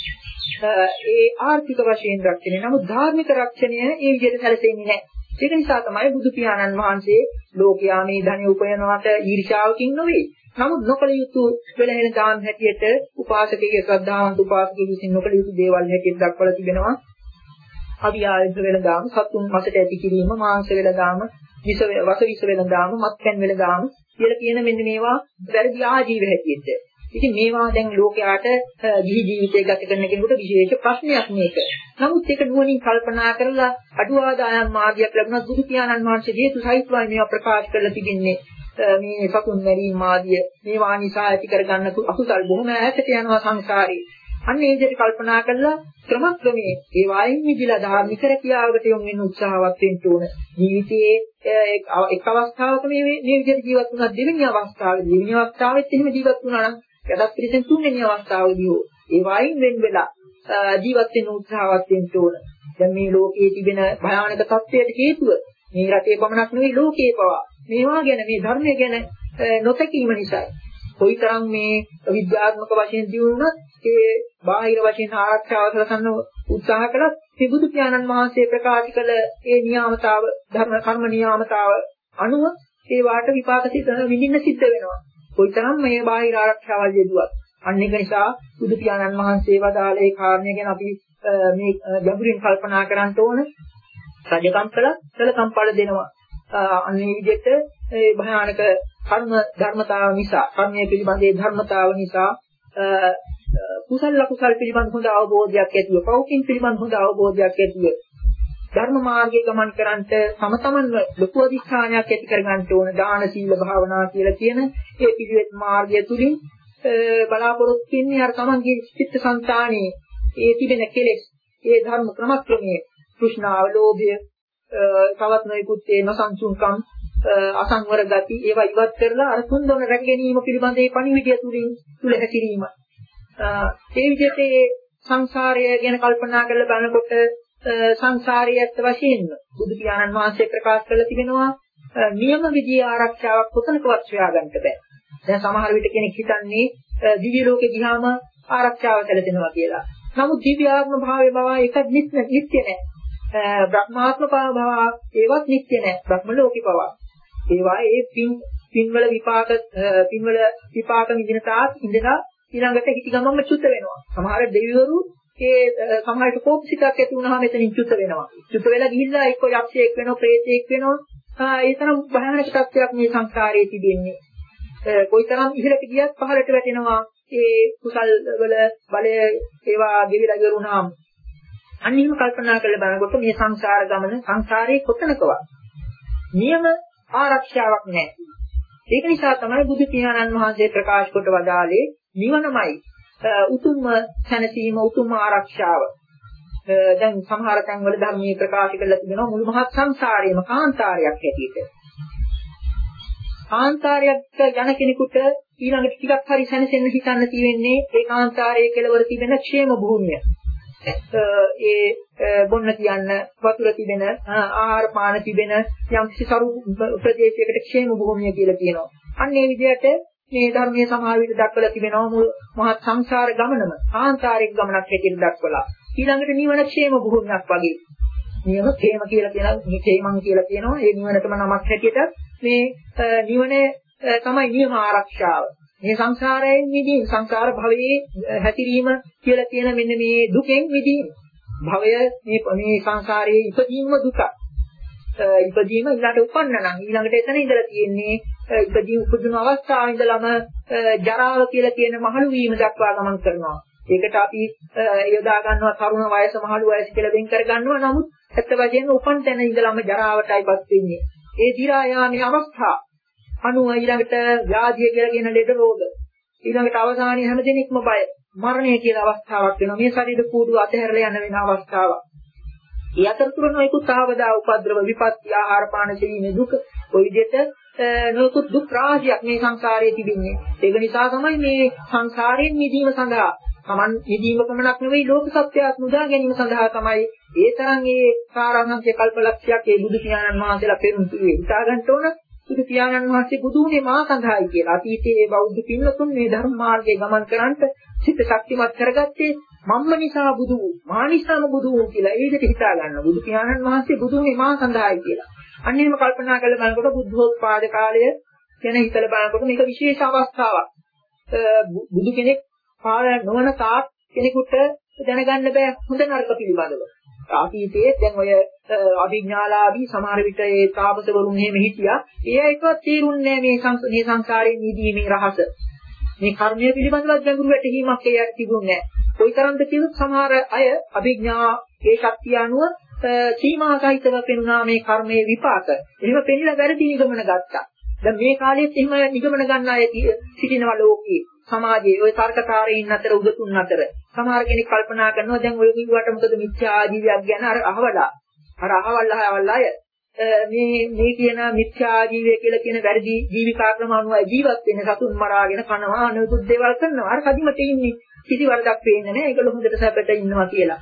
ඒ ආර්ථික වශයෙන් රක්ෂණය. නමුත් ධාර්මික රක්ෂණය ඒ විදිහට සැලසෙන්නේ නැහැ. ඒක නිසා තමයි බුදු පියාණන් වහන්සේ ලෝකයා මේ ධනෙ උපයනවට ඊර්ෂාවකින් නෙවෙයි. නමුත් නොකල යුතු වෙලහෙන දාන හැටියට උපාසකයේ ශ්‍රද්ධාවන්ත උපාසකයෙකු විසින් නොකල යුතු දේවල් හැටියට දක්වලා තිබෙනවා. අවියායුධ වෙලදාම, සතුන් මසට ඇති කිරීම, මාංශ වෙලදාම, විස වස විස වෙලදාම, මත්පැන් වෙලදාම කියලා කියන මෙන්න මේවා වැරදි ආජීව හැටියට. ඉතින් මේවා දැන් ලෝකයාට ජී ජීවිතය ගත කරන කෙනෙකුට විශේෂ ප්‍රශ්නයක් මේක. නමුත් ඒක නුවණින් කල්පනා කරලා අඩු ආදායම් මාර්ගයක් ලැබුණා බුදු පියාණන් වහන්සේ හේතු සහිතවයි මේවා ප්‍රකාශ කරලා තිබෙන්නේ. මේ සතුන් මැරීම ආදිය මේවා නිසා ඇති කරගන්න අකුසල් බොහොම ඈතට යනවා සංසාරේ. අන්න ඒ විදිහට කල්පනා කරලා ක්‍රමක්‍රමයේ ඒ වයින් විදිලා ධාර්මික රැකියාවකට යොමු වෙන්න උත්සාහවත් වෙන්න ඕන. ජීවිතයේ එක් අවස්ථාවක මේ මේ විදිහට ජීවත් වුණා දෙවෙනි අවස්ථාවේදී දෙවෙනි අවස්ථාවෙත් එහෙම ජීවත් වුණා නම් යදත් පිළිසෙන් තුන්වෙනි අවස්ථාවේදී හෝ ඒ වයින් වෙන් වෙලා ජීවත් වෙන්න උත්සාහවත් වෙන්න ඕන. දැන් මේ ලෝකයේ තිබෙන භයානක තත්ත්වයට හේතුව මේ රටේ පමණක් නෙවෙයි ලෝකයේ පවා මේවා ගැන මේ ධර්මය ගැන නොතකීම නිසායි. කොයිතරම් මේ විද්‍යාත්මක වශයෙන් දියුණුනත් ඒ බාහිර වශයෙන් ආරක්ෂාව සලසන්න උත්සාහ කළත් මේ බුදු පියාණන් වහන්සේ ප්‍රකාශ කළ ඒ නියාමතාව ධර්ම කර්ම නියාමතාව අනුව ඒ වාට විපාක සිද්ධ විඳින්න සිද්ධ වෙනවා. කොයිතරම් මේ බාහිර ආරක්ෂාවල් යෙදුවත්. අන්න ඒක නිසා බුදු පියාණන් වහන්සේ වදාළ ඒ කාරණය ගැන අපි මේ ගැඹුරින් කල්පනා කරන්න ඕන. රජකම් කළා සලකම් පළ දෙනවා. අන්නේ විදිහට ඒ භයානක කර්ම ධර්මතාව නිසා කර්මයේ පිළිබඳේ ධර්මතාව නිසා කුසල කුසල පිළිබඳ හොඳ අවබෝධයක් ඇතිව පෞකින් පිළිබඳ හොඳ අවබෝධයක් ඇතිව ධර්ම මාර්ගයේ ගමන් කරන්ට තම තමන්ව ලොකු අධිෂ්ඨානයක් ඇති කරගන්න ඕන. දාන සීල භාවනා කියලා කියන ඒ පිළිවෙත් මාර්ගය තුලින් බලාපොරොත්තු වෙන්නේ අර තමන්ගේ චිත්තසංතානයේ ඒ තිබෙන කෙලෙස් ඒ ධර්ම ක්‍රමක්‍රමයේ තෘෂ්ණාව ලෝභය තවත් නොයෙකුත් ඒ නොසන්සුන්කම් අසංවර ගති ඒවා ඉවත් කරලා අර තුන්දොන රැක ගැනීම පිළිබඳේ පණිවිඩය තුලින් තුල හැසිරීම. ඒ විදිහට සංසාරය ගැන කල්පනා කරලා බලනකොට සංසාරයේ ඇත්ත වශයෙන්ම බුදු පියාණන් වහන්සේ ප්‍රකාශ කරලා තිබෙනවා නියම විදිය ආරක්ෂාවක් කොතනකවත් සොයා ගන්න බෑ. දැන් සමහර විට කෙනෙක් හිතන්නේ දිව්‍ය ලෝකේ ගියාම ආරක්ෂාව සැලසෙනවා කියලා. නමුත් දිව්‍යාත්ම භාවයේ බව එකක් නිත්‍ය නෑ. බ්‍රහ්මාත්ම භාව ඒවත් නිත්‍ය නෑ. බ්‍රහ්ම ලෝකේ පවා ඒවා ඒ පින් පින්වල විපාක පින්වල විපාක විඳින තාක් ඉඳලා ඊළඟට හිටි ගමන්ම චුත වෙනවා. සමහර දෙවිවරු ඒ සමහරට කෝපසිතක් ඇති වුණාම එතනින් චුත වෙනවා. චුත වෙලා ගිහිල්ලා එක්ක යක්ෂයෙක් වෙනවා, ප්‍රේතයෙක් වෙනවා. ඒ තරම් භයානක තත්ත්වයක් මේ සංසාරයේ තිබෙන්නේ. කොයිතරම් ඉහළට ගියත් පහළට වැටෙනවා. ඒ කුසල් වල බලය ඒවා ගෙවිලා ගරුණාම අන්න එහෙම කල්පනා කරලා බලනකොට මේ සංසාර ගමන සංසාරයේ කොතනකවත් නියම ආරක්ෂාවක් නැහැ. ඒක නිසා තමයි බුදු පියාණන් වහන්සේ ප්‍රකාශ කොට වදාළේ නිවනමයි උතුම්ම සැනසීම උතුම්ම ආරක්ෂාව. දැන් සමහර තැන්වල ධර්මයේ ප්‍රකාශ කරලා තිබෙනවා මුළු මහත් සංසාරයේම කාන්තාරයක් හැටියට. කාන්තාරයක් යන කෙනෙකුට ඊළඟට ටිකක් හරි සැනසෙන්න හිතන්න තියෙන්නේ ඒ කාන්තාරයේ කෙළවර තිබෙන ക്ഷേම භූමිය. ඒ බොන්න තියන්න වතුර තිබෙන ආහාර පාන තිබෙන යම් කිසි ප්‍රදේශයකට ക്ഷേම භූමිය කියලා කියනවා. අන්න ඒ විදිහට මේ ධර්මයේ සමහර විට දක්වලා තිබෙනවා මහත් සංසාර ගමනම කාන්තාරික ගමනක් හැටියට දක්වලා. ඊළඟට නිවන ക്ഷേම භූමියක් වගේ. නියම ക്ഷേම කියලා කියනවා මේ ക്ഷേමං කියලා කියනවා. ඒ නිවනටම නමක් හැටියට මේ නිවනේ තමයි නියම ආරක්ෂාව. මේ සංසාරයෙන් මිදීම සංසාර භවයේ හැතිරීම කියලා කියන මෙන්න මේ දුකෙන් මිදීම. භවය මේ මේ සංසාරයේ ඉපදීම දුක. ඉපදීම ඊළඟට උපන්න නම් ඊළඟට එතන ඉඳලා තියෙන්නේ ඉපදී උපදින අවස්ථාවේ ඉඳලම ජරාව කියලා කියන මහලු වීම දක්වා ගමන් කරනවා. ඒකට අපි යොදා ගන්නවා තරුණ වයස මහලු වයස කියලා වෙන් කර ගන්නවා. නමුත් ඇත්ත වශයෙන්ම උපන් තැන ඉඳලම ජරාවටයිපත් වෙන්නේ. ඒ දි รา යාමේ අවස්ථා අනුව ඊළඟට ව්‍යාධිය කියලා කියන ලෙඩ රෝග ඊළඟට අවසානයේ හැමදෙනෙක්ම බය මරණය කියලා අවස්ථාවක් වෙනවා. මේ ශරීර කූඩුව අතහැරලා යන වෙන අවස්ථාවක්. ඒ අතරතුර නොයෙකුත් ආවදා උපද්‍රව විපත්ති ආහාර පාන සීමේ දුක ඔය විදිහට නොකුත් දුක් රාශියක් මේ සංසාරයේ තිබෙන්නේ. ඒක නිසා තමයි මේ සංසාරයෙන් මිදීම සඳහා තමන් මිදීම පමණක් නෙවෙයි ලෝක සත්‍යයක් මුදා ගැනීම සඳහා තමයි ඒ තරම් ඒ සාරාංශය කල්පලක්ෂයක් ඒ බුදු පියාණන් වහන්සේලා පෙරම් තුනේ හිතා ගන්න ඕන. බුදු පියාණන් වහන්සේ බුදු වුණේ මා සඳහායි කියලා. අතීතයේ බෞද්ධ පින්වතුන් මේ ධර්ම මාර්ගයේ ගමන් කරන්ට සිත ශක්තිමත් කරගත්තේ මම්ම නිසා බුදු වූ, මා නිසාම බුදු වූ කියලා. ඒ විදිහට හිතා ගන්න. බුදු පියාණන් වහන්සේ බුදු වුණේ මා සඳහායි කියලා. අන්න එහෙම කල්පනා කරලා බලනකොට බුද්ධෝත්පාද කාලය ගැන හිතලා බලනකොට මේක විශේෂ අවස්ථාවක්. බුදු කෙනෙක් පාර නොවන තාක් කෙනෙකුට දැනගන්න බෑ හොඳ නරක පිළිබඳව. අතීතයේ දැන් ඔය අභිඥාලාභී සමහර විට ඒ තාපසවරුන් එහෙම හිටියා. ඒ එකවත් තේරුන්නේ නැහැ මේ සංසාරයේ නිදීමේ රහස. මේ කර්මය පිළිබඳව ගැඹුරු වැටහීමක් ඒ තිබුණේ නැහැ. කොයිතරම්ද කියොත් සමහර අය අභිඥා ඒ ශක්තිය අනුව සීමා සහිතව පෙනුනා මේ කර්මයේ විපාක. එහෙම පෙන්නලා වැරදි නිගමන ගත්තා. දැන් මේ කාලෙත් එහෙම නිගමන ගන්න අය සිටිනවා ලෝකයේ. සමාජයේ ওই තර්කකාරයින් අතර උගතුන් අතර සමහර කෙනෙක් කල්පනා කරනවා දැන් ඔය කිව්වට මොකද මිත්‍යා ආජීවයක් ගැන අර අහවලා අර අහවල් අහවල් අය මේ මේ කියන මිත්‍යා ආජීවය කියලා කියන වැරදි ජීවිකා ක්‍රම අනුව ජීවත් වෙන සතුන් මරාගෙන කනවා අනුතුත් දේවල් කරනවා අර කදිමට ඉන්නේ කිසි වරදක් පේන්නේ නැහැ ඒගොල්ලෝ හොඳට සැපට ඉන්නවා කියලා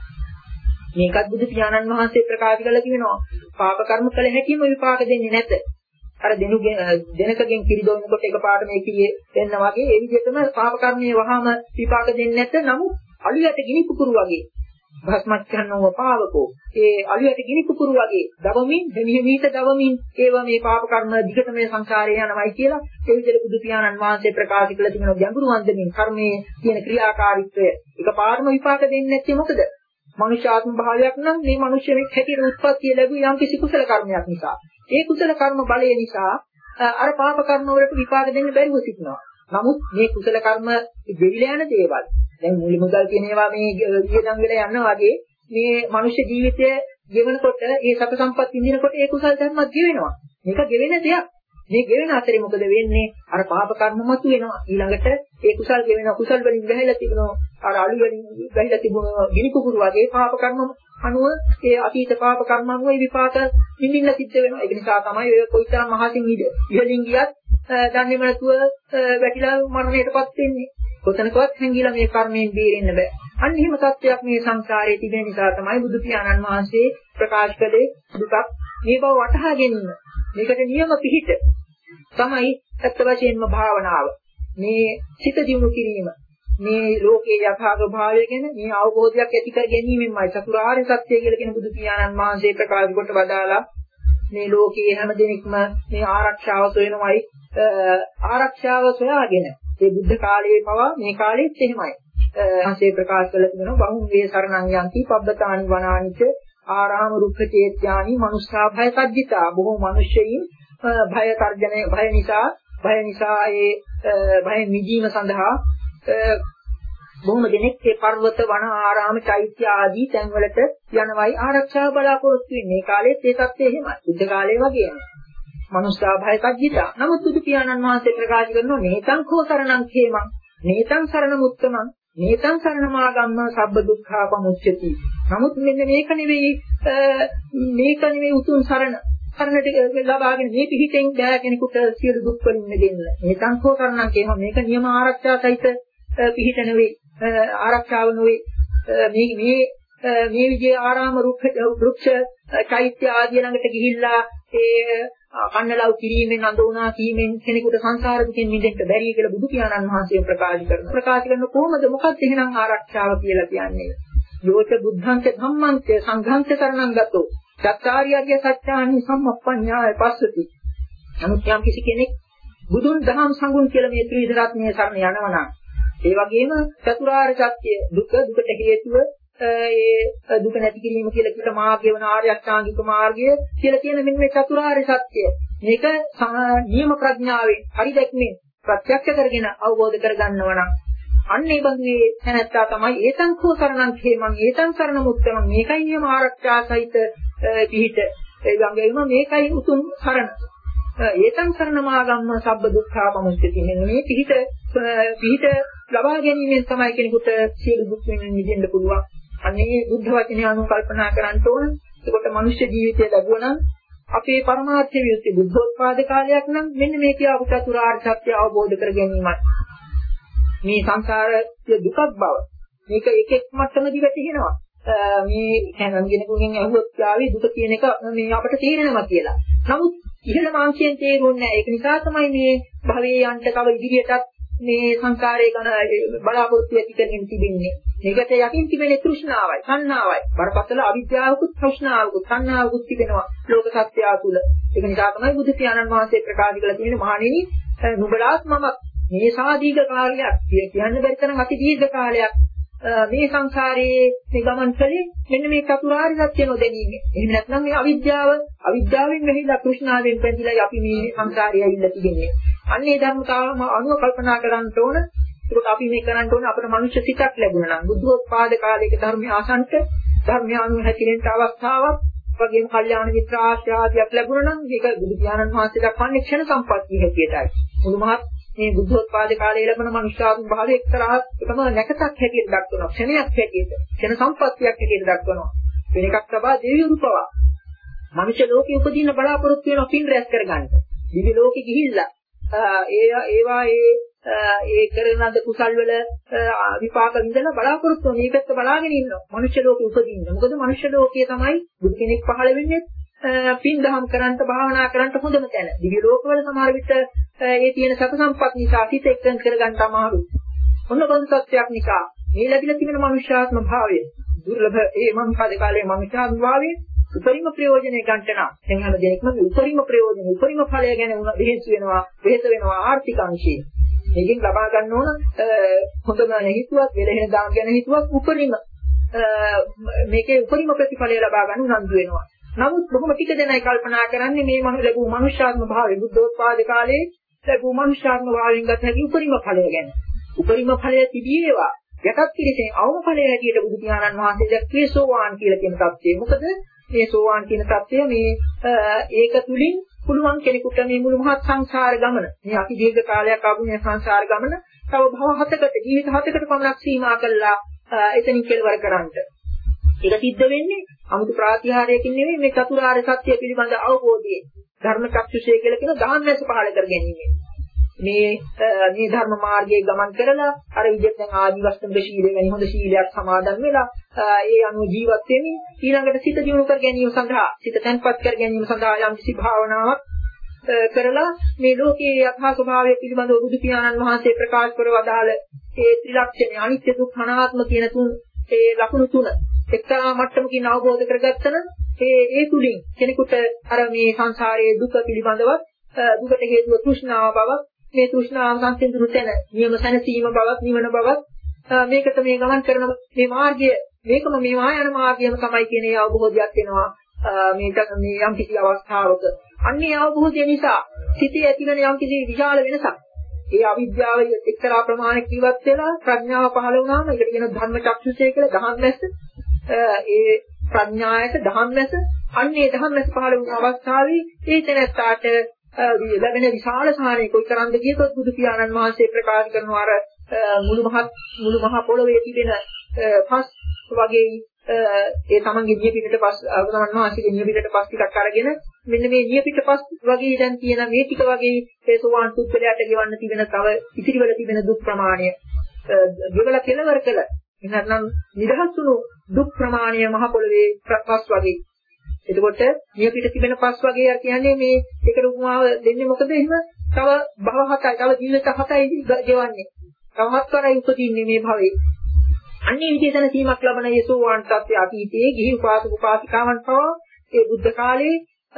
මේකත් බුදු පියාණන් වහන්සේ ප්‍රකාශ කළා කියනවා පාප කර්ම කළ හැකිම විපාක දෙන්නේ නැත අර දෙනුගෙන් දෙනකගෙන් කිරිදොන්නකොට එකපාරට මේ කිරියේ දෙන්න වගේ ඒ විදිහටම පාප කර්මයේ වහාම විපාක දෙන්නේ නැත නමුත් අලියට ගිනි පුපුරු වගේ භස්මත් කරනව පාවකෝ ඒ අලියට ගිනි පුපුරු වගේ දවමින් දෙනියමීට දවමින් ඒවා මේ පාප කර්ම දිගට මේ සංසාරේ යනවායි කියලා ඒ විදිහට බුදු පියාණන් වහන්සේ ප්‍රකාශ කළ තිබෙනවා ගැඹුරු වන්දමින් කර්මයේ තියෙන ක්‍රියාකාරීත්වය එකපාරම විපාක දෙන්නේ නැත්තේ මොකද මනුෂ්‍යාත්ම භාවයක් නම් මේ මිනිස්සෙක් හැටියට උත්පත්ති ලැබුවේ යම් කිසි කුසල කර්මයක් නිසා ඒ කුසල කර්ම බලය නිසා අර පාප කර්ම වලට විපාක දෙන්න බැරිව සිටිනවා. නමුත් මේ කුසල කර්ම දෙවිලා යන දේවල් දැන් මූලික මුදල් කියන ඒවා මේ වියදම් වෙලා යනවා වගේ මේ මනුෂ්‍ය ජීවිතය ගෙවනකොට ඒ සැප සම්පත් විඳිනකොට ඒ කුසල ධර්මත් ගෙවෙනවා. මේක ගෙවෙන දෙයක්. මේ ගෙවෙන අතරේ මොකද වෙන්නේ? අර පාප කර්ම මතු වෙනවා. ඊළඟට ඒ කුසල් ගෙවෙන කුසල් වලින් වැහිලා තිබෙනවා. අර අලු වලින් වැහිලා තිබුණ ගිනි කුකුරු වගේ පාප කර්ම අනුව ඒ අතීත පාප කර්ම අනුව විපාක විඳින්න සිද්ධ වෙනවා. ඒක නිසා තමයි ඔය කොයිතරම් මහසින් ඉද ඉහළින් ගියත් දන්නේම නැතුව වැටිලා මරණයටපත් වෙන්නේ. කොතනකවත් හැංගිලා මේ කර්මයෙන් බේරෙන්න බෑ. අන්න එහෙම තත්ත්වයක් මේ සංසාරයේ තිබෙන නිසා තමයි බුදු පියාණන් වහන්සේ ප්‍රකාශ කළේ දුකක් මේ බව වටහා ගැනීම. මේකට නියම පිහිට තමයි ඇත්ත වශයෙන්ම භාවනාව. මේ සිත දියුණු කිරීම. මේ ලෝකයේ යථා ස්වභාවය ගැන මේ අවබෝධයක් ඇති කර ගැනීමෙන්මයි චතුරාර්ය සත්‍ය කියලා කියන බුදු පියාණන් වහන්සේ ප්‍රකාශ කොට වදාලා මේ ලෝකයේ හැම දෙනෙක්ම මේ ආරක්ෂාව සොයනවායි ආරක්ෂාව සොයාගෙන ඒ බුද්ධ කාලයේ පවා මේ කාලෙත් එහෙමයි. හන්සේ ප්‍රකාශ කළ තිබෙනවා බහුම් වේ සරණං යන්ති පබ්බතානි වනානිච ආරාම රුක්ඛ චේත්‍යානි මනුස්සා භය සජ්ජිතා බොහෝ මිනිසෙයින් භය තර්ජනය භය නිසා භය නිසා ඒ භය නිදීම සඳහා බොහොම දෙනෙක් ඒ පර්වත වන ආරාම චෛත්‍ය ආදී තැන්වලට යනවයි ආරක්ෂාව බලාපොරොත්තු වෙන්නේ. මේ කාලෙත් ඒ තත්ත්වය එහෙමයි. බුද්ධ කාලේ වගේම. මනුස්සා භය සජ්ජිතා. නමුත් බුදු පියාණන් වහන්සේ ප්‍රකාශ කරනවා නේතං කෝ සරණං khemං නේතං සරණ මුත්තමං නේතං සරණ මාගම්ම සබ්බ දුක්ඛා පමුච්චති. නමුත් මෙන්න මේක නෙවෙයි මේක නෙවෙයි උතුම් සරණ. සරණට ලබාගෙන මේ පිහිටෙන් බෑ කෙනෙකුට සියලු දුක් වලින් මිදෙන්න. නේතං කෝ සරණං khemං මේක නියම ආරක්ෂා සහිත පිහිට නෙවෙයි ආරක්ෂාව නෙවෙයි මේ මේ මේ විදිහේ ආරාම රුක්ෂ වෘක්ෂ චෛත්‍ය ආදී ළඟට ගිහිල්ලා ඒ අන්නලව් කිරීමෙන් අඳුනා කීමෙන් කෙනෙකුට සංසාර දුකෙන් මිදෙන්න බැරි කියලා බුදු පියාණන් වහන්සේ ප්‍රකාශ කරනවා. ප්‍රකාශ කරන කොහොමද මොකක්ද එහෙනම් ආරක්ෂාව කියලා කියන්නේ? යෝච බුද්ධංච ධම්මංච සංඝංච කරණං ගතෝ චත්තාරියග්ය සත්‍යානි සම්මප්පඤ්ඤාය පස්සති. නමුත් යම් කිසි කෙනෙක් බුදුන් දහම් සංඝුන් කියලා මේ ත්‍රිවිධ රත්නයේ සරණ යනවා නම් ඒ වගේම චතුරාර්ය සත්‍ය දුක දුකට හේතුව ඒ දුක නැති කිරීම කියලා කියන මාර්ගය වන ආර්ය අෂ්ටාංගික මාර්ගය කියලා කියන මෙන්න මේ චතුරාර්ය සත්‍ය මේක නියම ප්‍රඥාවෙන් හරි දැක්මෙන් ප්‍රත්‍යක්ෂ කරගෙන අවබෝධ කරගන්නවා නම් අන්න ඒ බඳුයේ තැනැත්තා තමයි ඒතං කෝ සරණං khemං ඒතං සරණ මුත්තමං මේකයි නියම ආරක්ෂා සහිත පිහිට ඒ වගේම මේකයි උතුම් සරණ ඒතං සරණ මාගම්ම සබ්බ දුක්ඛා පමුච්චති. මෙන්න මේ පිහිට පිහිට ලබා ගැනීමෙන් තමයි කෙනෙකුට සියලු දුක් වෙනින් මිදෙන්න පුළුවන්. අනේ බුද්ධ වචනේ අනුව කල්පනා කරන්න ඕන. එතකොට මනුෂ්‍ය ජීවිතය ලැබුවා නම් අපේ පරමාර්ථ විමුක්තිය බුද්ධෝත්පාද කාලයක් නම් මෙන්න මේ කියපු චතුරාර්ය සත්‍ය අවබෝධ කර ගැනීමයි. මේ සංසාරයේ දුකක් බව මේක එක එක් මට්ටමදී වැටහෙනවා. මේ හැම කෙනෙකුගෙන් අහුවත් ආවේ දුක කියන එක මේ අපට තේරෙනවා කියලා. නමුත් ඉහළ මාංශයෙන් තේරුන්නේ නැහැ. ඒක නිසා තමයි මේ භවයේ යන්ත තව ඉදිරියටත් මේ සංසාරයේ ගණ බලාපොරොත්තු ඇති කරගෙන තිබෙන්නේ. මේකට යකින් තිබෙන තෘෂ්ණාවයි, සංනාවයි, බරපතල අවිද්‍යාවකුත්, තෘෂ්ණාවකුත්, සංනාවකුත් තිබෙනවා ලෝක සත්‍යය තුළ. ඒක නිසා තමයි බුදු පියාණන් වහන්සේ ප්‍රකාශ කළ තියෙන්නේ මහණෙනි නුඹලාත් මම මේ සාදීඝ කාලයක් කියන්න බැරි තරම් අති දීර්ඝ කාලයක් මේ සංසාරයේ මේ ගමන් කළේ මෙන්න මේ චතුරාර්ය සත්‍ය නොදැනීම. එහෙම නැත්නම් මේ අවිද්‍යාව අවිද්‍යාවෙන් මෙහිලා තෘෂ්ණාවෙන් පැතිලා අපි මේ සංසාරයේ ඇවිල්ලා තිබෙන්නේ. අන්නේ ධර්මතාවම අනුව කල්පනා කරන්න ඕන. ඒකට අපි මේ කරන්න ඕන අපේ මනුෂ්‍ය සිතක් ලැබුණා නම් බුද්ධෝත්පාද කාලයක ධර්මය ආසන්ත ධර්මය අනුව හැසිරෙන්න අවස්ථාවක් වගේම කල්යාණ මිත්‍ර ආශ්‍රයාදියක් ලැබුණා නම් ඒක බුදු පියාණන් වහන්සේ දක්වන්නේ ක්ෂණ සම්පත්තිය හැටියටයි. මුළුමහත් මේ බුද්ධෝත්පාද කාලයේ ලැබෙන මනුෂ්‍යාත්ම භාවයේ එක්තරා එකම නැකතක් හැටියට දක්වනවා. ක්ෂණයක් හැටියට, ක්ෂණ සම්පත්තියක් හැටියට දක්වනවා. වෙන එකක් තමයි දෙවියන් රූපවා. මනුෂ්‍ය ලෝකෙ උපදින්න බලාපොරොත්තු වෙන පින් රැස් කරගන්න. දිව්‍ය ලෝකෙ ගිහිල්ලා ඒ ඒවා ඒ ඒ කරන ලද කුසල් වල විපාක විඳලා බලාපොරොත්තු වෙන මේකත් බලාගෙන ඉන්නවා. මනුෂ්‍ය ලෝකෙ උපදින්න. මොකද මනුෂ්‍ය ලෝකයේ තමයි බුදු කෙනෙක් පහළ වෙන්නේ පින් දහම් කරන්ට භාවනා කරන්ට හොඳම තැන. දිව්‍ය ලෝකවල සමහර විට ඒ තියෙන සත සම්පත් නිසා හිත එක්කන් කරගන්න අමාරුයි. ඔන්න බඳු තත්ත්වයක් නිසා මේ ලැබිලා තිබෙන මනුෂ්‍යාත්ම භාවය දුර්ලභ ඒ මනුෂ්‍ය කාලයේ මනුෂ්‍යාත්ම භාවයේ උපරිම ප්‍රයෝජනෙ ගන්නට නම් දැන් හැම දෙයක්ම උපරිම ප්‍රයෝජන උපරිම ඵලය ගැන වෙහෙස වෙනවා වෙහෙස වෙනවා ආර්ථික අංශයෙන්. මේකෙන් ලබා ගන්න ඕන හොඳම නැහිතුවක් වෙලෙහෙන දාන ගැන හිතුවක් උපරිම මේකේ උපරිම ප්‍රතිඵලය ලබා ගන්න උනන්දු වෙනවා. නමුත් බොහොම ටික දෙනයි කල්පනා කරන්නේ මේ මනු ලැබූ මනුෂ්‍යාත්ම භාවයේ බුද්ධෝත්පාද කාලයේ ලැබූ මනුෂ්‍යාත්ම භාවයෙන් ගත හැකි උපරිම ඵලය ගැන. උපරිම ඵලය තිබීවා යටත් පිළිසෙන් අවම ඵලය හැටියට බුදු පියාණන් වහන්සේ දැක්වේ සෝවාන් කියලා කියන தත්ත්වය. මොකද මේ සෝවාන් කියන தත්ත්වය මේ ඒක තුලින් පුළුවන් කෙනෙකුට මේ මුළු මහත් සංසාර ගමන මේ අති දීර්ඝ කාලයක් ආපු මේ සංසාර ගමන තව භව හතකට ජීවිත හතකට පමණක් සීමා කළා එතනින් කෙලවර කරන්නට. ඒක සිද්ධ වෙන්නේ 아무තු ප්‍රාතිහාරයකින් නෙවෙයි මේ චතුරාර්ය සත්‍ය පිළිබඳ අවබෝධයේ ධර්ම චක්ෂුෂය කියලා කියන ධාන්‍යස පහළ කර ගැනීම. මේ මේ ධර්ම මාර්ගයේ ගමන් කරලා අර විදිහට දැන් ආදිවස්තන ශීලය වැනි හොඳ ශීලයක් සමාදන් වෙලා ඒ අනුව ජීවත් වෙමින් ඊළඟට සිත දියුණු කර ගැනීම සඳහා සිත තැන්පත් කර ගැනීම සඳහා යම් කිසි භාවනාවක් කරලා මේ ලෝකයේ යථා ස්වභාවය පිළිබඳව බුදු පියාණන් වහන්සේ ප්‍රකාශ කරව අදාළ ඒ ත්‍රිලක්ෂණ අනිත්‍ය දුක්ඛ අනාත්ම කියන තුන් ඒ ලක්ෂණ තුන එක්තරා මට්ටමකින් අවබෝධ කරගත්තම ඒ ඒ තුලින් කෙනෙකුට අර මේ සංසාරයේ දුක පිළිබඳව දුකට හේතුව තෘෂ්ණාව බව මේ තෘෂ්ණාව සංසිඳුණු තැන නියම සැනසීම බවත් නිවන බවත් මේකට මේ ගමන් කරන මේ මාර්ගය මේකම මේ මායන මාර්ගයම තමයි කියන ඒ අවබෝධයක් වෙනවා මේක මේ යම් කිසි අවස්ථාවක අන්නේ අවබෝධය නිසා සිටේ ඇතිවන යම් කිසි විශාල වෙනසක් ඒ අවිද්‍යාව එක්තරා ප්‍රමාණයක් ඉවත් වෙලා ප්‍රඥාව පහළ වුණාම ඒකට කියන ධර්ම චක්ෂුෂය කියලා ධම්මැස්ස ඒ ප්‍රඥායට ධම්මැස අන්නේ ධම්මැස පහළ වුණ අවස්ථාවේ ඒ තැනට ලැබෙන විශාල සාරේ කොයිතරම්ද කියතොත් බුදු පියාණන් වහන්සේ ප්‍රකාශ කරනවා අර මුළු මහත් මුළු මහ පොළොවේ තිබෙන පස් වගේ ඒ තමන්ගේ නියපිටට පස් අවසන් වහන්සේගේ නියපිටට පස් ටිකක් අරගෙන මෙන්න මේ නියපිට පස් වගේ දැන් තියෙන මේ ටික වගේ ඒ සෝවාන් සුත්තලයට ගෙවන්න තිබෙන තව ඉතිරිවල තිබෙන දුක් ප්‍රමාණය ගෙවලා කෙලවර කළ එහෙනම් නිදහස් වුණු දුක් ප්‍රමාණය මහ පොළොවේ පස් වගේ. එතකොට නියපිට තිබෙන පස් වගේ කියන්නේ මේ ඒකට උපමාව දෙන්නේ මොකද එහෙම තව භව හතයි තව ජීවිත හතයි ගෙවන්නේ. තව හතරයි උපදින්නේ මේ භවයේ. අන්නේ විදේශන සීමක් ලබන යසෝවාන් තත්ත්වයේ අතීතයේ ගිහි උපාසක උපාසිකාවන් පවා ඒ බුද්ධ කාලේ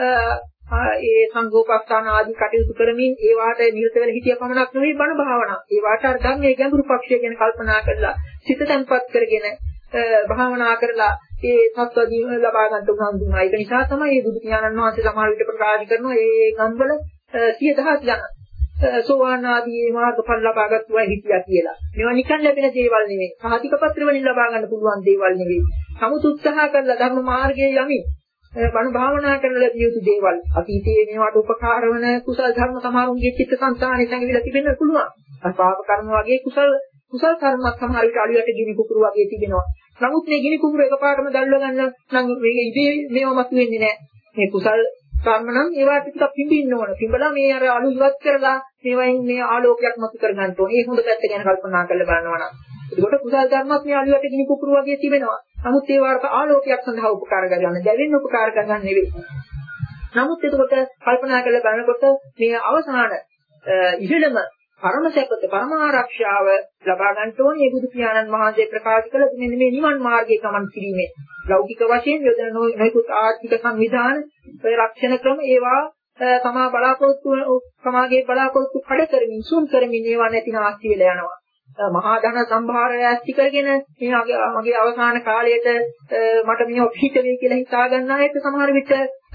ඒ සංඝෝපස්ථාන ආදී කටයුතු කරමින් ඒ වාට නිරත වෙලා හිටිය පමණක් නෙවෙයි බණ භාවනා. ඒ වාට අර ධර්මයේ ගැඹුරු පක්ෂය ගැන කල්පනා කරලා සිත තැන්පත් කරගෙන භාවනා කරලා ඒ සත්ව ජීවන ලබා ගන්න උනන්දුනා. ඒක නිසා තමයි මේ බුදු පියාණන් වහන්සේ සමහර විට ප්‍රකාශ කරනවා ඒ ගම්වල සිය දහස් ජන සෝවාන් ආදී මාර්ගඵල ලබාගත් අය හිටියා කියලා. මේවා නිකන් ලැබෙන දේවල් නෙවෙයි. සාහිතික පත්‍ර වලින් ලබා ගන්න පුළුවන් දේවල් නෙවෙයි. සමුත් උත්සාහ කරලා ධර්ම මාර්ගයේ යමින් බණ භාවනා කරන ලැබිය යුතු දේවල්. අතීතයේ මේවට උපකාර වන කුසල ධර්ම සමහරුන්ගේ චිත්ත සංතානයේ සංවිලා තිබෙන්න පුළුවන්. අපාප කර්ම වගේ කුසල කුසල කර්මත් සමහර විට අලියට ගිනි කුකුරු වගේ තිබෙනවා. නමුත් මේ ගිනි කුකුරු එකපාරටම දැල්ව ගන්න නම් මේක ඉබේ මේව මතුවෙන්නේ නැහැ. මේ කුසල් කර්ම නම් ඒවා ටිකක් පිඹින්න ඕන. පිඹලා මේ අර අලු ඉවත් කරලා මේවයින් මේ ආලෝකයක් මතු කර ගන්න ඕනේ. ඒ හොඳ පැත්ත ගැන කල්පනා කරලා බලනවා නම්. ඒකට කුසල ධර්මත් මේ අලුවට ගිනි පුපුරු වගේ තිබෙනවා. නමුත් ඒවට ආලෝකයක් සඳහා උපකාර කරගන්න, දැවෙන්න උපකාර කරගන්න නෙවෙයි. නමුත් එතකොට කල්පනා කරලා බලනකොට මේ අවසාන ඉහළම පරම සැපත පරම ආරක්ෂාව ලබා ගන්න ඕනේ බුදු පියාණන් වහන්සේ ප්‍රකාශ කළ මෙන්න මේ නිවන් මාර්ගයේ ගමන් කිරීමේ ලෞකික වශයෙන් යොදන නොයෙකුත් ආර්ථික සංවිධාන රක්ෂණ ක්‍රම ඒවා තමා බලාපොරොත්තු සමාගයේ බලාපොරොත්තු කඩ කරමින් සුන් කරමින් ඒවා නැති නාස්ති වෙලා යනවා. මහා ධන සම්භාරය ඇති කරගෙන මේ මගේ අවසාන කාලයට මට මේ පිට වෙයි කියලා හිතා ගන්න අයට සමහර විට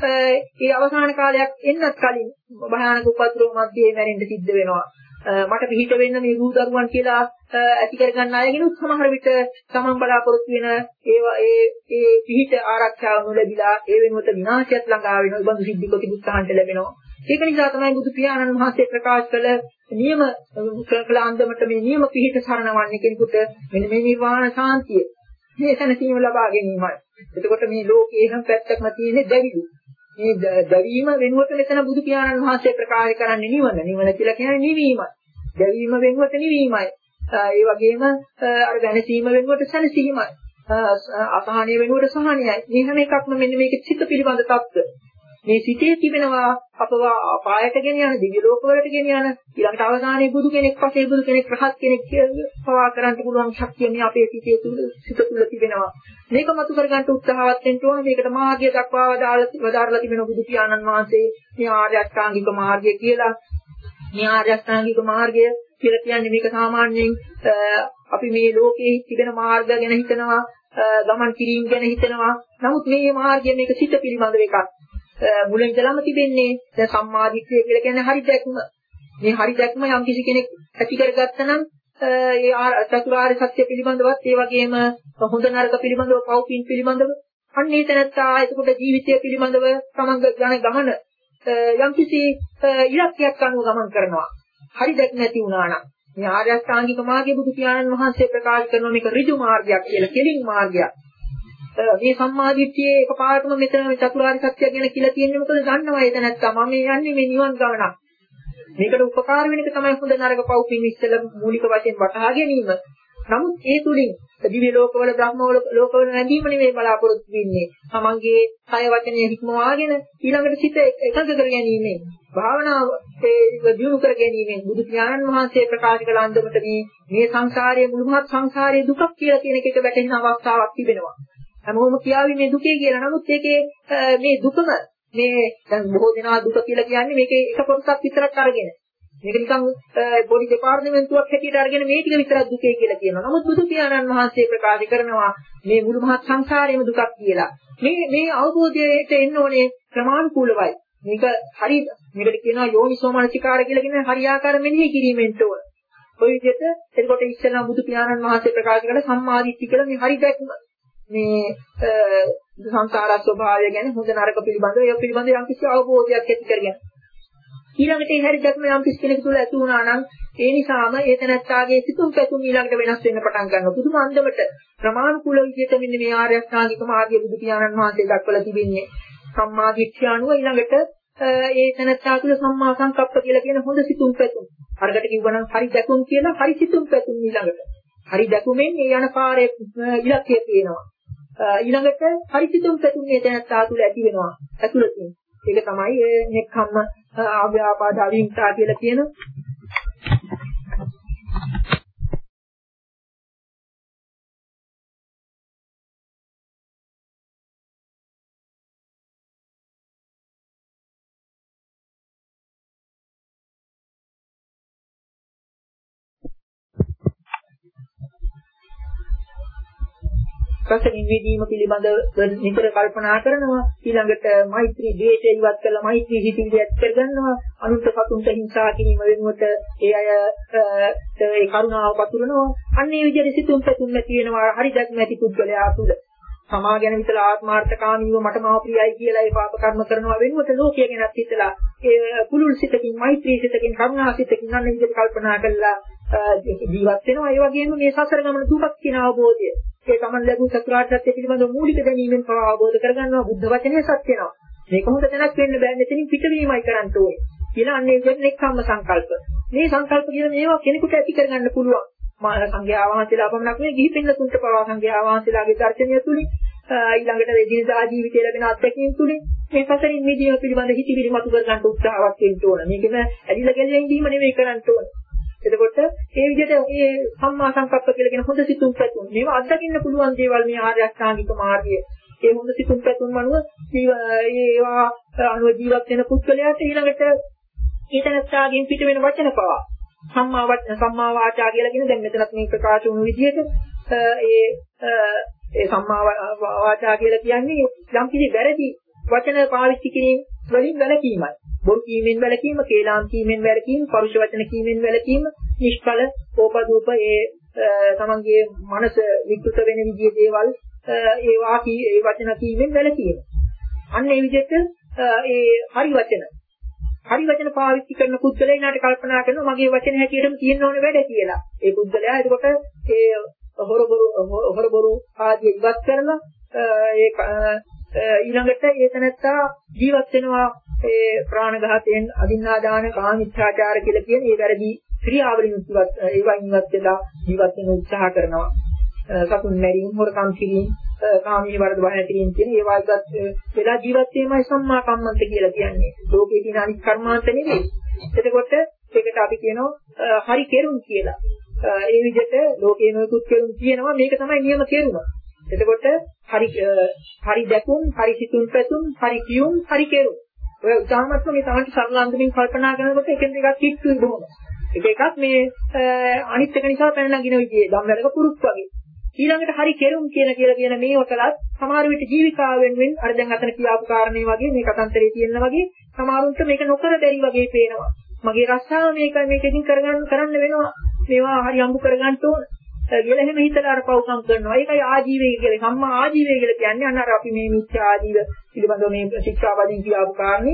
ඒ අවසාන කාලයක් එන්නත් කලින් භයානක උපද්‍රව මැදේ මැරෙන්න සිද්ධ වෙනවා. මට පිට වෙන්න මේ දූ දරුවන් කියලා ඇති කර ගන්න අයගෙනුත් සමහර විට තමන් බලාපොරොත්තු වෙන ඒවා ඒ ඒ පිට ආරක්ෂාව නොලැබිලා ඒ වෙනුවට විනාශයත් ළඟා වෙනවා. බඳු සිද්ධි ප්‍රතිබුද්ධහන්ට ලැබෙනවා. ඒක නිසා තමයි බුදු පියාණන් වහන්සේ ප්‍රකාශ කළ නියම කළ අන්දමට මේ නියම පිහිට සරණවන්නේ කෙනෙකුට මෙන්න මේ නිර්වාණ ශාන්තිය මේ සැනසීම ලබා ගැනීමයි. එතකොට මේ ලෝකයේ හැම පැත්තකම තියෙන දැවිලි. මේ දැවීම වෙනුවට මෙතන බුදු පියාණන් වහන්සේ ප්‍රකාශ කරන්නේ නිවන. නිවන කියලා කියන්නේ නිවීමයි. දැවීම වෙනුවට නිවීමයි. ඒ වගේම අර දැනසීම වෙනුවට සැනසීමයි. අසහනය වෙනුවට සහනයයි. මේ හැම එකක්ම මෙන්න මේක චිත්ත පිළිබඳ தত্ত্ব. මේ සිතේ තිබෙනවා අපව අපායට ගෙන යන දිව්‍ය ලෝකවලට ගෙන යන ඊළඟට අවසානයේ බුදු කෙනෙක් පස්සේ බුදු කෙනෙක් රහත් කෙනෙක් පවා කරන්න පුළුවන් ශක්තිය මේ අපේ සිතේ තුල සිත තුල තිබෙනවා. මේක මතු කර ගන්න උත්සාහවත් වෙන්න ඕනේ. මේකට මාර්ගය දක්වා වදාරලා තිබෙන බුදු පියාණන් වහන්සේ මේ ආර්ය අෂ්ටාංගික මාර්ගය කියලා. මේ ආර්ය අෂ්ටාංගික මාර්ගය කියලා කියන්නේ මේක සාමාන්‍යයෙන් අපි මේ ලෝකයේ තිබෙන මාර්ග ගැන හිතනවා, ගමන් කිරීම ගැන හිතනවා. නමුත් මේ මාර්ගය මේක සිත පිළිබඳ එකක්. මුලින් ඉඳලම තිබෙන්නේ දැන් සම්මාදිට්ඨිය කියලා කියන්නේ හරි දැක්ම. මේ හරි දැක්ම යම් කිසි කෙනෙක් ඇති කරගත්තා නම් ඒ චතුරාර්ය සත්‍ය පිළිබඳවත් ඒ වගේම හොඳ නරක පිළිබඳව පෞපින් පිළිබඳව අන්න ඒ තැනත්තා එතකොට ජීවිතය පිළිබඳව සමග යන ගමන යම් කිසි ඉලක්කයක් අනුව ගමන් කරනවා. හරි දැක් නැති වුණා නම් මේ ආර්ය අෂ්ටාංගික මාර්ගයේ බුදු පියාණන් වහන්සේ ප්‍රකාශ කරනවා මේක ඍජු මාර්ගයක් කියලා, කෙලින් මාර්ගයක්. මේ සම්මාදිට්ඨියේ එකපාරටම මෙතන මේ චතුරාර්ය සත්‍ය ගැන කියලා තියෙන්නේ මොකද දන්නවා ඒක නැත්තම් මම යන්නේ මේ නිවන් ගමනක්. මේකට උපකාර වෙන එක තමයි හොඳ නරක පෞපින් ඉස්සෙල්ල මූලික වශයෙන් වටහා ගැනීම. නමුත් ඒ තුලින් දිව්‍ය ලෝකවල බ්‍රහ්ම ලෝකවල නැදීම නෙමෙයි බලාපොරොත්තු වෙන්නේ. තමන්ගේ කය වචනය හික්මවාගෙන ඊළඟට සිත එකඟ කර ගැනීමෙන් භාවනාව ඒ දියුණු කර ගැනීමෙන් බුදු පියාණන් වහන්සේ ප්‍රකාශ කළ අන්දමට මේ මේ සංසාරයේ මුළුමහත් සංසාරයේ දුකක් කියලා කියන එක වැටහෙන අවස්ථාවක් තිබෙනවා. හැමෝම කියාවි මේ දුකේ කියලා. නමුත් ඒකේ මේ දුකම මේ දැන් බොහෝ දෙනා දුක කියලා කියන්නේ මේකේ එක කොටසක් විතරක් අරගෙන. මේක නිකන් පොඩි දෙපාර්තමේන්තුවක් හැටියට අරගෙන මේ ටික විතරක් දුකේ කියලා කියනවා. නමුත් බුදු පියාණන් වහන්සේ ප්‍රකාශ කරනවා මේ මුළු මහත් සංසාරයේම දුකක් කියලා. මේ මේ අවබෝධයට එන්න ඕනේ ක්‍රමානුකූලවයි. මේක හරි මේකට කියනවා යෝනිසෝ මනසිකාර කියලා කියන හරියාකාර මෙනෙහි කිරීමෙන් තෝර. ඔය විදිහට එතකොට ඉස්සෙල්ලා බුදු පියාණන් වහන්සේ ප්‍රකාශ කළ සම්මාදිට්ඨිය කියලා මේ හරි දැක්ම මේ සංසාර ස්වභාවය ගැන හොඳ නරක පිළිබඳව ඒ පිළිබඳව යම් කිසි අවබෝධයක් ඇති කරගන්න. ඊළඟට ඒ හැරි දැක්ම යම් කිසි කෙනෙකු තුළ ඇති වුණා නම් ඒ නිසාම ඒ තැනැත්තාගේ සිතුම් පැතුම් ඊළඟට වෙනස් වෙන්න පටන් ගන්නවා. පුදුම අන්දමට ප්‍රමාණිකූල විදිහට මෙන්න මේ ආර්ය අෂ්ටාංගික මාර්ගයේ බුදු පියාණන් වහන්සේ දක්වලා තිබෙන්නේ සම්මා දිට්ඨිය අනුව ඊළඟට ඒ තැනැත්තා තුළ සම්මා සංකප්ප කියලා කියන හොඳ සිතුම් පැතුම්. අරකට කිව්වනම් හරි දැකුම් කියලා හරි සිතුම් පැතුම් ඊළඟට. හරි දැකුමෙන් ඒ යන පාරේ ඉලක්කය පේනවා. ඊළඟට හරිසිතුම් පැතුම් මේ දැනත්තා තුළ ඇති වෙනවා ඇතුළතින්. ඒක තමයි නෙක්ඛම්ම ආව්‍යාපාද අවිහිංසා කියලා කියන රසකින් විදීම පිළිබඳව නිතර කල්පනා කරනවා. ඊළඟට මෛත්‍රී ද්වේෂය ඉවත් කරලා මෛත්‍රී හිතිවිලි ඇති කරගන්නවා. අනුන්ට සතුන්ට හිංසා කිරීම වෙනුවට ඒ අය ඒ කරුණාව පතුරනවා. අන්න ඒ විදිහට සිතුම් පැතුම් නැති වෙනවා. හරි දැක්ම ඇති පුද්ගලයා තුළ සමා ගැන විතර ආත්මාර්ථකාමීව මට මා ප්‍රියයි කියලා ඒ පාප කර්ම කරනවා වෙනුවට ලෝකය ගැනත් හිතලා ඒ කුලුල් සිතකින් මෛත්‍රී සිතකින් කරුණා සිතකින් අන්න විදිහට කල්පනා කරලා ජීවත් වෙනවා. ඒ වගේම මේ සසර ගමන දුකක් කියන අවබෝධය ඒ තමන් ලැබූ චතුරාර්ය සත්‍ය පිළිබඳ මූලික දැනීමෙන් පවා අවබෝධ කරගන්නවා. බුද්ධ වචනේ සත්‍ය වෙනවා. මේක හොඳ තැනක් වෙන්න බෑ මෙතනින් පිටවීමයි කරන්න ඕනේ. කියලා අන්නේ විදිහට නෙක්ඛම්ම සංකල්ප. මේ සංකල්ප කියන මේවා කෙනෙකුට ඇති කරගන්න පුළුවන්. මා සංඝයා වහන්සේලා පමණක් නෙවෙයි ගිහි පින්නතුන්ට පවා සංඝයා වහන්සේලාගේ දර්ශනය තුලින් ඊළඟට එදිනදා ජීවිතය ලැබෙන අත්දැකීම් තුලින් මේ සසරින් මිදීම පිළිබඳ හිතිවිලි මතු කර ගන්න උත්සාහවත් වෙන්න ඕන. මේකම ඇදිලා ගැලෙන ඉඳීම නෙවෙයි කරන්න ඕන. එතකොට මේ විදිහට මේ සම්මා සංකප්ප කියලා කියන හොඳ සිතුම් පැතුම් මේවා අත්දකින්න පුළුවන් දේවල් මේ ආර්ය අෂ්ටාංගික මාර්ගය. ඒ හොඳ සිතුම් පැතුම් අනුව ඒවා අනුව ජීවත් වෙන පුද්ගලයාට ඊළඟට ඊතනස්ථාගෙන් පිට වෙන වචන පවා සම්මා වචන සම්මා වාචා කියලා කියන දැන් මෙතනත් මේ ප්‍රකාශ වුණු විදිහට ඒ ඒ සම්මා වාචා කියලා කියන්නේ යම් කිසි වැරදි වචන පාවිච්චි කිරීම වලින් වැළකීමයි. බොරු කීමෙන් වැළකීම, කේලාම් කීමෙන් වැළකීම, පරුෂ වචන කීමෙන් වැළකීම, නිෂ්ඵල, ඕපදූප ඒ තමන්ගේ මනස විකෘත වෙන විදිහේ දේවල් ඒවා කී ඒ වචන කීමෙන් වැළකීම. අන්න ඒ විදිහට ඒ හරි වචන හරි වචන පාවිච්චි කරන පුද්ගලයාට කල්පනා කරනවා මගේ වචන හැටියටම තියෙන්න ඕනේ වැඩ කියලා. ඒ පුද්ගලයා එතකොට ඒ හොරබොරු හොරබොරු ආදී ඉවත් කරලා ඒ ඊළඟට ඒ තැනත්තා ජීවත් වෙනවා ඒ ප්‍රාණඝාතයෙන් අදින්නාදාන කාමීච්ඡාචාර කියලා කියන ඒ වැරදි ක්‍රියාවලින් ඉවත් ඒවයින් ඉවත් වෙලා ජීවත් වෙන්න උත්සාහ කරනවා. සතුන් මැරීම, හොරකම් කිරීම, කාමී වර්ධ බය කිරීම කියන ඒවා ඉවත් වෙලා ජීවත් වීමයි සම්මා කම්මන්ත කියලා කියන්නේ. ලෝකේ තියෙන අනිත් කර්මාන්ත නෙවෙයි. එතකොට ඒකට අපි කියනවා හරි කෙරුම් කියලා. ඒ විදිහට ලෝකේ නොයෙකුත් කෙරුම් තියෙනවා මේක තමයි නියම කෙරුම. එතකොට හරි හරි දැකුම්, හරි සිතුම් පැතුම්, හරි කියුම්, හරි කෙරුම්. ඔය උදාහරණයක් මේ තමයි සරල අන්දමින් කල්පනා කරනකොට එකෙන් එකක් කිට්ටුයි බොහොම. එක එකක් මේ අනිත් එක නිසා පැන නගින විදිහේ ධම්මලක පුරුක් වගේ. ඊළඟට හරි කෙරුම් කියන කියලා කියන මේව කළත් සමහර විට ජීවිකාවෙන් වෙන අර දැන් අතන කියාපු කාරණේ වගේ මේ කතන්තරේ තියෙන වගේ සමහරුන්ට මේක නොකර බැරි වගේ පේනවා. මගේ රස්සාව මේක මේකකින් කරගන්න කරන්න වෙනවා. මේවා හරි අඹු කරගන්න ඕන. කියලා එහෙම හිතලා අර පව්කම් කරනවා. ඒකයි ආජීවය කියලා. සම්මා ආජීවය කියලා කියන්නේ අන්න අර අපි මේ මිත්‍යා ආජීව පිළිබඳව මේ ශික්ෂාවලින් කියාපු කාරණේ.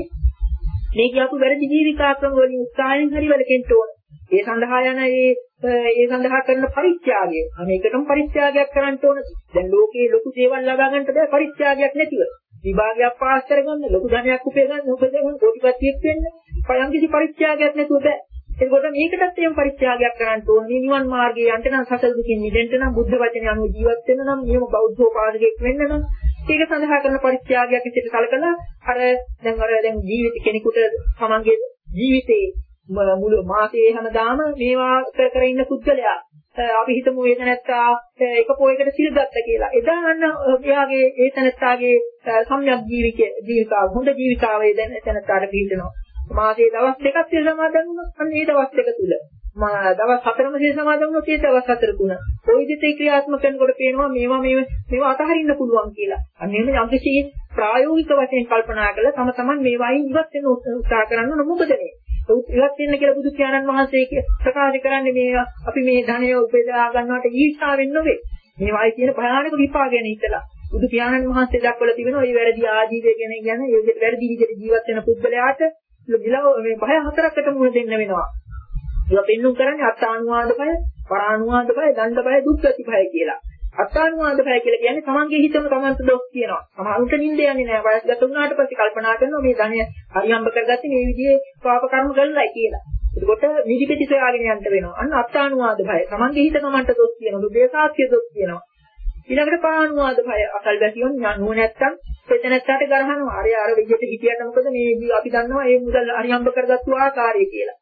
මේ කියපු වැරදි ජීවිකාක්‍රම වලින් උත්සාහයෙන් හරි වෙලකෙන්න ඕන. ඒ සඳහා යන ඒ ඒ සඳහා කරන පරිත්‍යාගය. අනේකටම පරිත්‍යාගයක් කරන්න ඕන. දැන් ලෝකේ ලොකු දේවල් ලබා ගන්නට බෑ පරිත්‍යාගයක් නැතිව. විභාගයක් පාස් කරගන්න, ලොකු ධනයක් උපය ගන්න, උපදෙන්න කෝටිපතියෙක් වෙන්න, පයම් කිසි පරිත්‍යාගයක් නැතුව බෑ. ඒකකොට මේකටත් එහෙම පරිත්‍යාගයක් කරන්න ඕනේ. නිවන් මාර්ගයේ යන්න නම් සසල දුකින් මිදෙන්න නම් බුද්ධ වචනේ අනුව ජීවත් වෙන්න නම් නියම බෞද්ධෝපාසකෙක් වෙන්න නම් ඒක සඳහා කරන පරිත්‍යාගයක් විදිහට කලකලා අර දැන් අර දැන් ජීවිත කෙනෙකුට තමන්ගේ ජීවිතේ මුළු මාසයේ හැමදාම මේවා කර කර ඉන්න පුද්ගලයා අපි හිතමු ඒ තැනත්තා එක පොයකට සිල් ගත්තා කියලා. එදා අන්න එයාගේ ඒ තැනත්තාගේ සම්‍යක් ජීවිතය ජීවිතාව හොඳ ජීවිතාවේ දැන් තැනත්තාට පිළිදෙනවා. මාසයේ දවස් දෙකක් සිල් සමාදන් වුණා. අන්න ඒ දවස් දෙක තුල මා දවස් හතරම සිල් සමාදන් වුණොත් ඒ දවස් හතර තුන. ওই විදිහට ක්‍රියාත්මක කරනකොට පේනවා මේවා මේ මේවා අතහරින්න පුළුවන් කියලා. අන්න එහෙම යම්කිසි ප්‍රායෝගික වශයෙන් කල්පනා කරලා තම තමන් මේවායින් ඉවත් වෙන්න උත්සාහ කරන්න මොකද මේ? ඉවත් වෙන්න කියලා බුදු පියාණන් වහන්සේ ප්‍රකාශ කරන්නේ මේ අපි මේ ධනය උපදවා ගන්නවට ඊර්ෂ්‍යාවෙන් නෙවෙයි. මේවායි කියන භයානක විපාක ගැන හිතලා. බුදු පියාණන් වහන්සේ දක්වලා තිබෙනවා මේ වැරදි ආජීවය ගැන කියන්නේ ඒ විදිහට වැරදි විදිහට ජීවත් වෙන පුද්ගලයාට විලව මේ භය හතරකට මුහුණ දෙන්න වෙනවා. ඒවා පෙන්වුම් කරන්නේ අත්තානුවාද භය, පරානුවාද භය, දණ්ඩ භය, දුක්ඛති භය කියලා. අත්තානුවාද භය කියලා කියන්නේ තමන්ගේ හිතම තමන්ට දොස් කියනවා. සමහරුන්ට නිින්ද යන්නේ නැහැ. වයස්ගත වුණාට පස්සේ කල්පනා කරනවා මේ ධනය හරියම්බ කරගත්තේ මේ විදිහේ පාප කර්ම කළායි කියලා. එතකොට නිදිපෙති සොයාගෙන යන්න වෙනවා. අන්න අත්තානුවාද භය. තමන්ගේ හිත තමන්ට දොස් කියනවා. දේශාක්‍ය දොස් කියනවා. ඊළඟට පරානුවාද භය. අකල්වැසියොන් නුව නැත්තම් එතනත්තට ගරහනවා. අර අර විදිහට හිතියට මොකද මේ අපි දන්නවා මේ මුදල් හරියම්බ කරගත්තු ආකාරය කියලා.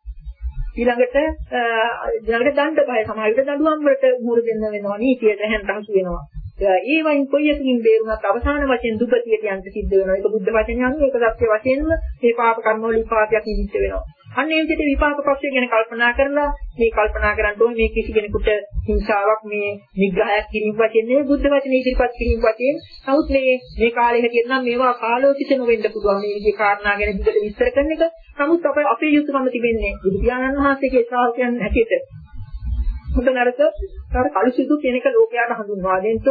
ඊළඟට ඊළඟට දණ්ඩ භය. සමහර විට දඬුවම් වලට මුහුණ දෙන්න වෙනවා. නීතියට හැන්තහසු වෙනවා. ඒ වයින් කොයි එකකින් බේරුණත් අවසාන වශයෙන් දුගතියට යන්න සිද්ධ වෙනවා. ඒක බුද්ධ වචනේ අනුව ඒක සත්‍ය වශයෙන්ම මේ පාප කර්ම වල විපාකයක් නිදිච්ච වෙනවා. අන්න ඒ විදිහට විපාක පක්ෂය ගැන කල්පනා කරලා මේ කල්පනා කරන්න ඕනේ මේ කිසි කෙනෙකුට හිංසාවක් මේ නිග්‍රහයක් කිරීම වශයෙන් නෙවෙයි බුද්ධ වචනේ ඉදිරිපත් කිරීම වශයෙන්. නමුත් මේ මේ කාලේ හැටියට නම් මේවා කාලෝචිත නොවෙන්න පුළුවන් මේ විදිහේ කාරණා ගැන විදිහට විස්තර කරන එක. නමුත් අපේ අපේ යුතුයකම තිබෙන්නේ බුදු පියාණන් වහන්සේගේ ශ්‍රාවකයන් හැටියට හොඳ නරක තර කලුසිතු කියන එක ලෝකයට හඳුන්වා දෙන්න ඕන.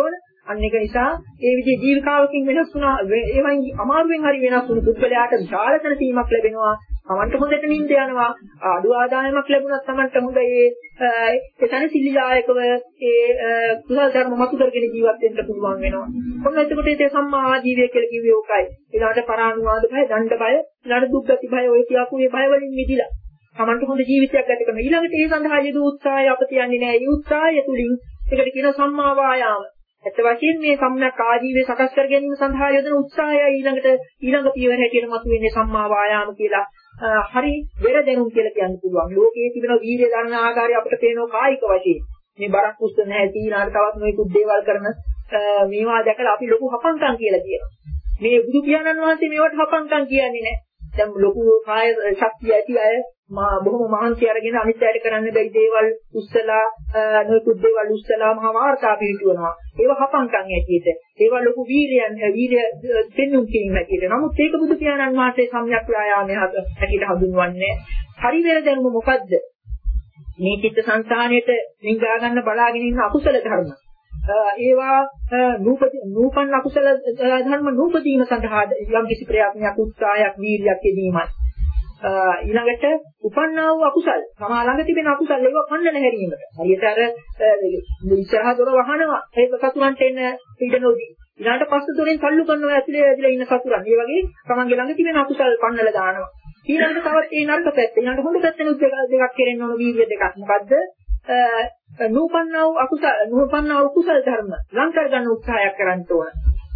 අන්න ඒක නිසා ඒ විදිහේ ජීවිකාවකින් වෙනස් වුණා ඒවයින් අමාරුවෙන් හරි වෙනස් වුණු පුද්ගලයාට විශාලතර තීමක් ලැබෙනවා. තමන්ට හොඳට නිින්ද යනවා. අඩු ආදායමක් ලැබුණත් තමන්ට හොඳ ඒ එතන සිල්ලිදායකව ඒ කුසල ධර්ම මතු කරගෙන ජීවත් වෙන්න පුළුවන් වෙනවා. ඔන්න එතකොට ඒ සම්මා ආජීවය කියලා කිව්වේ ඕකයි. ඊළඟට පරානුවාද බය, දණ්ඩ බය, ඊළඟට දුක්ගති බය ඔය කියපු මේ බය වලින් මිදිලා තමන්ට හොඳ ජීවිතයක් ගත කරනවා. ඊළඟට ඒ සඳහා යෙදූ උත්සාහය අප තියන්නේ නැහැ. ඒ උත්සාහය තුලින් ඒකට කියන සම්මා වායාම. ඇත්ත වශයෙන්ම මේ සම්‍යක් ආජීවය සකස් කර ගැනීම සඳහා යොදන උත්සාහය ඊළඟට ඊළඟ පියවර හැටියට මතුවෙන්නේ සම්මා වායාම කියලා. හරි වෙර දැනුම් කියලා කියන්න පුළුවන්. ලෝකයේ තිබෙන වීර්ය ධර්ම ආකාරය අපිට පේනවා කායික වශයෙන්. මේ බරක් උස්ස නැහැ තීනාට තවත් නොයෙකුත් දේවල් කරන මේවා දැකලා අපි ලොකු හපංකම් කියලා කියනවා. මේ බුදු පියාණන් වහන්සේ මේවට හපංකම් කියන්නේ නැහැ. දැන් ලොකු කාය ශක්තිය ඇති අය මා බොහොම මහන්සි අරගෙන අනිත් අයට කරන්න බැරි දේවල් උස්සලා නොයෙකුත් දේවල් උස්සලා මහා වාර්තා පිළිතුරනවා. ඒව හපංකම් ඇටියෙද. ඒවා ලොකු වීර්යයන් වීර්ය දෙන්නුම් කිරීම ඇටියෙද. නමුත් ඒක බුදු පියාණන් වහන්සේ සම්‍යක් ව්‍යායාමයේ හැටියට හඳුන්වන්නේ. හරි වෙර දැනුම මොකද්ද? මේ චිත්ත සංස්කාරයට නිංගා ගන්න බලාගෙන ඉන්න අකුසල ධර්ම. ඒවා නූපන් අකුසල ධර්ම නූපදීම සඳහා යම් කිසි ප්‍රයත්නයක් උත්සාහයක් වීර්යයක් යෙදීමයි. ඊළඟට උපන්නා වූ අකුසල් තමා ළඟ තිබෙන අකුසල් ඒවා පන්නන හැරීමට. හරියට අර ඉස්සරහ දොර වහනවා ඒක සතුරන්ට එන්න ඉඩ නොදී. ඊළඟට පස්ස දොරෙන් තල්ලු කරනවා ඇතුලේ ඇදලා ඉන්න සතුරන්. මේ වගේ තමන්ගේ ළඟ තිබෙන අකුසල් පන්නලා දානවා. ඊළඟට තවත් ඒ නරක පැත්ත. ඊළඟට හොඳ පැත්තෙනුත් දෙකක් කෙරෙන්න ඕන වීර්ය දෙකක්. මොකද්ද? නූපන්නා වූ අකුසල නූපන්නා වූ කුසල ධර්ම ලං කර ගන්න උත්සාහයක් කරන්න ඕන.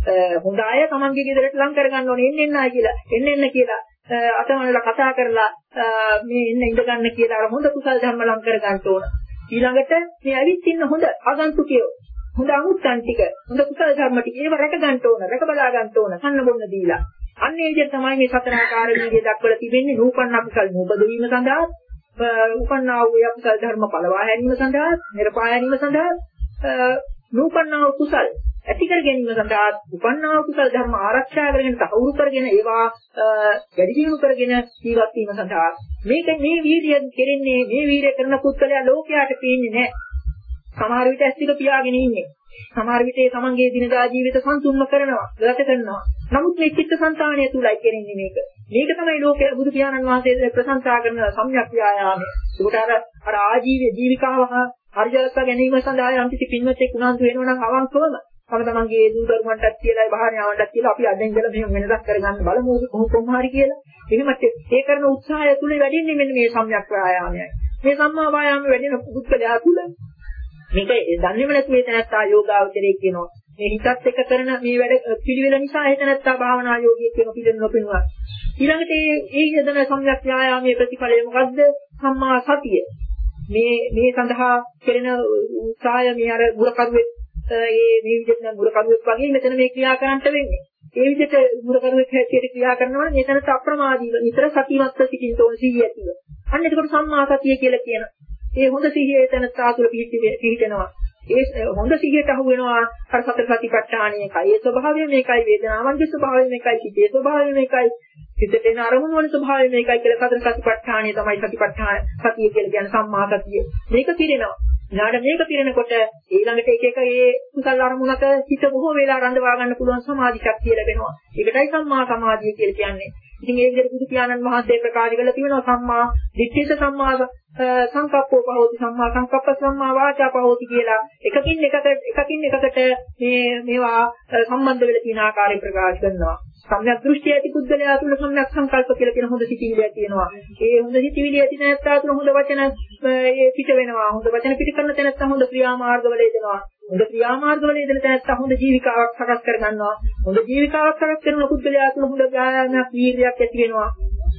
හොඳ අය තමන්ගේ ගෙදරට ලං කර ගන්න ඕනේ එන්න එන්න ආයි කියලා. එන්න එන්න කියලා අතමනලා කතා කරලා මේ එන්න ඉඳ ගන්න කියලා අර හොඳ කුසල ධර්ම ලං කර ගන්න ඕන. ඊළඟට මේ ඇවිත් ඉන්න හොඳ ආගන්තුකයෝ හොඳ අමුත්තන් ටික හොඳ කුසල ධර්ම ටික ඒව රැක ගන්න ඕන. රැක බලා ගන්න ඕන. කන්න බොන්න දීලා. අන්න ඒ විදිහට තමයි මේ සතරාකාර වීර්යය දක්වලා තිබෙන්නේ නූපන්න අකුසල නූපද වීම සඳහා උපන්නා වූ අකුසල ධර්ම පළවා හැරීම සඳහා නිර්පා හැරීම සඳහා නූපන්නා වූ කුසල ඇති කර ගැනීම සඳහා උපන්නා වූ කුසල ධර්ම ආරක්ෂා කරගෙන තහවුරු කරගෙන ඒවා වැඩි දියුණු කරගෙන ජීවත් වීම සඳහා මේක මේ වීර්යයෙන් කෙරෙන්නේ මේ වීර්ය කරන පුද්ගලයා ලෝකයට පේන්නේ නැහැ. සමහර විට ඇස් දෙක පියාගෙන ඉන්නේ. සමහර විට ඒ තමන්ගේ දිනදා ජීවිත සම්පූර්ණ කරනවා, ගත කරනවා. නමුත් මේ චිත්ත සංතානය තුලයි කෙරෙන්නේ මේක. මේක තමයි ලෝකයේ බුදු පියාණන් වහන්සේ ප්‍රශංසා කරන සම්‍යක් ව්‍යායාමය. ඒකට අර අර ආජීවී ජීවිකාව හරියට ගැනීම සඳහා යම් කිසි පින්වත්ෙක් උනන්දු වෙනවා නම් අවංකවම තම තමන්ගේ දූ දරුවන්ටත් කියලා බාහිරයන්ටත් කියලා අපි අදෙන් ඉඳලා මෙහෙම වෙනසක් කරගන්න බලමු කොහොම හරි කියලා. එහෙමත් ඒ කරන උත්සාහය තුල වැඩින්නේ මෙන්න මේ සම්‍යක් ව්‍යායාමයයි. මේ සම්මා වායාම වැඩින පුද්ගලයා තුල මේක දන්නේම නැති මේ තැනත්තා යෝගාවචරයේ කියනවා. මේ හිතත් එක්ක කරන මේ වැඩ පිළිවෙල නිසා ඒ තැනත්තා භාවනා යෝගියෙක් කියන පිළිවෙල නොපෙනුවා. ඊළඟට මේ ඒ යදන සම්‍යක් ව්‍යායාමයේ ප්‍රතිඵලය මොකද්ද? සම්මා සතිය. මේ මේ සඳහා කෙරෙන උත්සාහය මේ අර මුරකරුවේ ඒ මේ විදිහට මුරකරුවෙක් වගේ මෙතන මේ ක්‍රියා කරන්නට වෙන්නේ. ඒ විදිහට මුරකරුවෙක් හැටියට ක්‍රියා කරනවා නම් එතනත් අප්‍රමාදීව නිතර සතිමත්ව සිටින්න ඕන සිහිය ඇතිව. අන්න එතකොට සම්මා සතිය කියලා කියනවා. ඒ හොඳ සිහිය එතනත් ආතුල පිහිටෙනවා. ඒ හොඳ සිහියට අහු වෙනවා අර සතර සතිපට්ඨානයේ කයේ ස්වභාවය මේකයි, වේදනාවන්ගේ ස්වභාවය මේකයි, චිත්තේ ස්වභාවය මේකයි, සිතේ එන අරමුණු වල ස්වභාවය මේකයි කියලා සතර සතිපට්ඨානය තමයි සතිපට්ඨාන සතිය කියලා කියන්නේ සම්මා සතිය. මේක පිරෙනවා. ඊළඟට මේක පිරෙනකොට ඊළඟට එක එක ඒ කුසල අරමුණක හිත බොහෝ වෙලා රඳවා ගන්න පුළුවන් සමාධි ශක්තිය ලැබෙනවා. ඒකටයි සම්මා සමාධිය කියලා කියන්නේ. ඉතින් ඒ විදිහට බුදු පියාණන් වහන්සේ ප්‍රකාශ කළා තියෙනවා සම්මා දිට්ඨිත සම්මා සංකප්පෝ පහෝති සම්මා සංකප්ප සම්මා වාචා පහෝති කියලා එකකින් එකට එකකින් එකකට මේ මේවා සම්බන්ධ වෙලා තියෙන ආකාරය ප්‍රකාශ කරනවා. සම්‍යක් දෘෂ්ටි ඇති පුද්ගලයා තුළ සම්‍යක් සංකල්ප කියලා කියන හොඳ සිතිවිලියක් තියෙනවා. ඒ හොඳ සිතිවිලිය ඇති නැත්තා තුළ හොඳ වචන ඒ පිට වෙනවා. හොඳ වචන පිට කරන තැනත්තා හොඳ ක්‍රියාමාර්ගවල යෙදෙනවා. හොඳ ක්‍රියාමාර්ගවල යෙදෙන තැනත්තා හොඳ ජීවිකාවක් සකස් කර ගන්නවා. හොඳ ජීවිකාවක් සකස් කරන පුද්ගලයා තුළ හොඳ ව්‍යායාමයක් වීර්යයක් ඇති වෙනවා.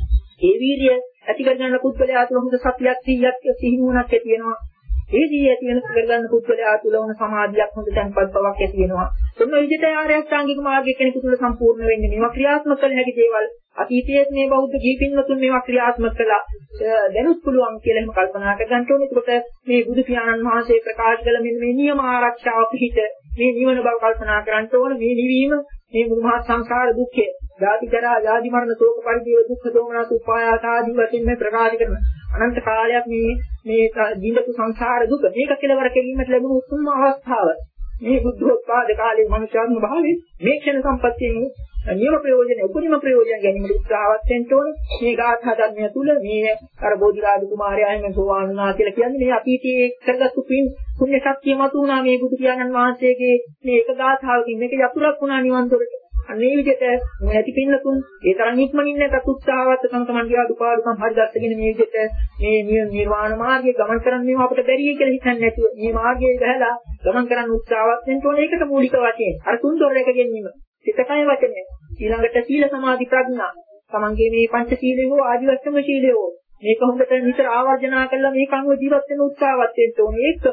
ඒ වීර්යය ඇති කර ගන්න පුද්ගලයා තුළ හොඳ සතියක් සිහියක් සිහිනුවණක් ඇති වෙනවා. ඒ සිහිය ඇති වෙන කර ගන්න පුද්ගලයා තුළ හොඳ සමාධියක් හොඳ තැන්පත් බවක් ඇති වෙනවා. එන්න විදිහට ආර්ය අෂ්ටාංගික මාර්ගයේ කෙනෙකු තුළ සම්පූර්ණ වෙන්නේ මේවා ක්‍රියාත්මක කළ හැකි දේවල්. අතීතයේ මේ බෞද්ධ ජීවිතින්වතුන් මේවා ක්‍රියාත්මක කළා. දැනුත් පුළුවන් කියලා එහෙම කල්පනා කර ගන්න ඕනේ. ඒකට මේ බුදු පියාණන් වහන්සේ ප්‍රකාශ කළ මෙන්න මේ නියම ආරක්ෂාව පිහිට මේ නිවන බව කල්පනා කරන්න ඕන. මේ නිවීම මේ මුළු මහත් සංසාර දුක්ඛය ජාති ජරා ජාති මරණ ශෝක පරිදේව දුක්ඛ දෝමනස උපායාස ආදී වශයෙන් මේ ප්‍රකාශ කරන අනන්ත කාලයක් මේ මේ දිනපු සංසාර දුක මේක කෙලවර කෙලීමට ලැබුණු උතුම් අවස්ථාව. මේ බුද්ධෝත්පාද කාලයේ මනුෂ්‍යාත්ම භාවයේ මේ ක්ෂණ සම්පත්තියෙන් නියම ප්‍රයෝජන උපරිම ප්‍රයෝජන ගැනීමට උත්සාහවත් වෙන්න ඕන. මේ ගාථා ධර්මය තුල මේ අර බෝධිරාජ කුමාරයා එහෙම සෝවාන් වුණා කියලා කියන්නේ මේ අතීතයේ කරගත්තු පින් පුණ්‍ය ශක්තිය මත උනා මේ බුදු පියාණන් වහන්සේගේ මේ එක ගාථාවකින් මේක යතුරක් වුණා නිවන් දොරට. අනේ විදිහට නැති පින්නතුන් ඒ තරම් ඉක්මනින් නැතත් උත්සාහවත් තම තමන්ගේ අඩුපාඩුකම් හරිගස්සගෙන මේ විදිහට මේ නිර්වාණ මාර්ගයේ ගමන් කරන්න මේව අපිට බැරිය කියලා හිතන්නේ නැතුව මේ මාර්ගයේ ගහලා ගමන් කරන්න උත්සාහවත් වෙන්න ඕනේ. ඒකට මූලික වශයෙන් අර තුන් දොරක ගෙන්නීම සිතකය වචනය ඊළඟට සීල සමාධි ප්‍රඥා තමන්ගේ මේ පංච සීලය හෝ ආදිවස්සම සීලය හෝ මේක හොඳට නිතර ආවර්ජනා කරලා මේක අනුව ජීවත් වෙන්න උත්සාහවත් වෙන්න ඕනේ. ඒකම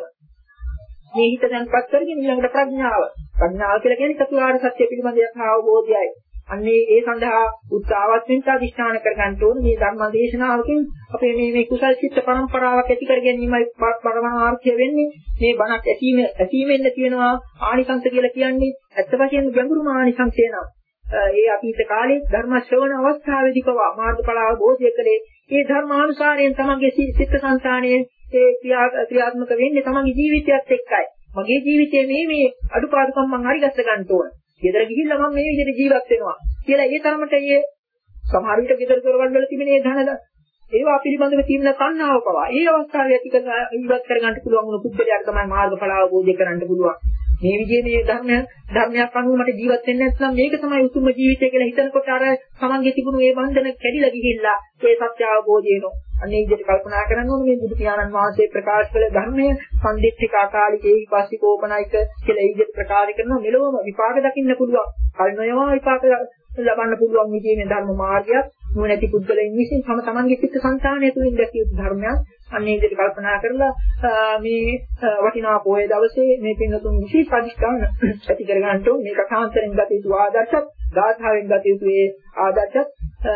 මේ හිත දැන්පත් කරගෙන ඊළඟට ප්‍රඥාව ප්‍රඥාව කියලා කියන්නේ චතුරාර්ය සත්‍ය පිළිබඳ අවබෝධයයි. අන්නේ ඒ සඳහා උත්සාහවත් වෙන්න අධිෂ්ඨාන කරගන්න ඕනේ. මේ ධර්ම දේශනාවකින් අපේ මේ මේ කුසල් චිත්ත පරම්පරාවක් ඇති කර ගැනීමයි පරමාර්ථය වෙන්නේ. මේ බණක් ඇසීම ඇසීමෙන් නැති වෙනවා ආනිසංස කියලා කියන්නේ ඇත්ත වශයෙන්ම ගැඹුරුම ආනිසංසය නම් ඒ අතීත කාලේ ධර්ම ශ්‍රවණ අවස්ථාවේදී පවා මාර්ගඵල අවබෝධය කළේ ඒ ධර්මානුසාරයෙන් තමන්ගේ සිත් සංසානයේ ඒ ක්‍රියාත්මක වෙන්නේ තමන්ගේ ජීවිතයත් එක්කයි. මගේ ජීවිතයේ මේ මේ අඩුපාඩුකම් මම හරි ගස්ස ගන්න ඕන. ගෙදර ගිහිල්ලා මම මේ විදිහට ජීවත් වෙනවා කියලා ඒ තරමට ඒ සමහර විට ගෙදර දොරවල් වල තිබෙන ඒ ධනද ඒවා පිළිබඳව තියෙන තණ්හාව පවා ඒ අවස්ථාවේ ඇති කර ඉවත් කර ගන්න පුළුවන් වුණු පුද්ගලයාට තමයි මාර්ගඵල අවබෝධය කරගන්න පුළුවන්. මේ විදිහේ මේ ධර්ම ධර්මයක් අනුව මට ජීවත් වෙන්න නැත්නම් මේක තමයි උතුම්ම ජීවිතය කියලා හිතනකොට අර තමන්ගේ තිබුණු ඒ බන්ධන කැඩිලා ගිහිල්ලා ඒ සත්‍ය අවබෝධය වෙනවා. අන්නේ විදිහට කල්පනා කරන්න ඕනේ මේ බුදු පියාණන් වහන්සේ ප්‍රකාශ කළ ධර්මය සම්දිත්තික ආකාලිකේ විපස්සිකෝපනයික කියලා ඒ විදිහට ප්‍රකාශ කරනවා. මෙලොවම විපාක දකින්න පුළුවන්. කල්නෝයම විපාක ලබන්න පුළුවන් විදිහේ මේ ධර්ම මාර්ගයක් නුවණැති පුද්ගලයන් විසින් තම තමන්ගේ චිත්ත සංතානය තුළින් දැකිය යුතු ධර්මයක්. අන්නේ විදිහට කල්පනා කරලා මේ වටිනා පොයේ දවසේ මේ පින්නතුන් විශේෂ අධිෂ්ඨාන ඇති කර ගන්න ඕනේ. මේක කාන්තරෙන් ගත යුතු ආදර්ශයක්, ගාථාවෙන් ගත යුතු ඒ ආදර්ශයක්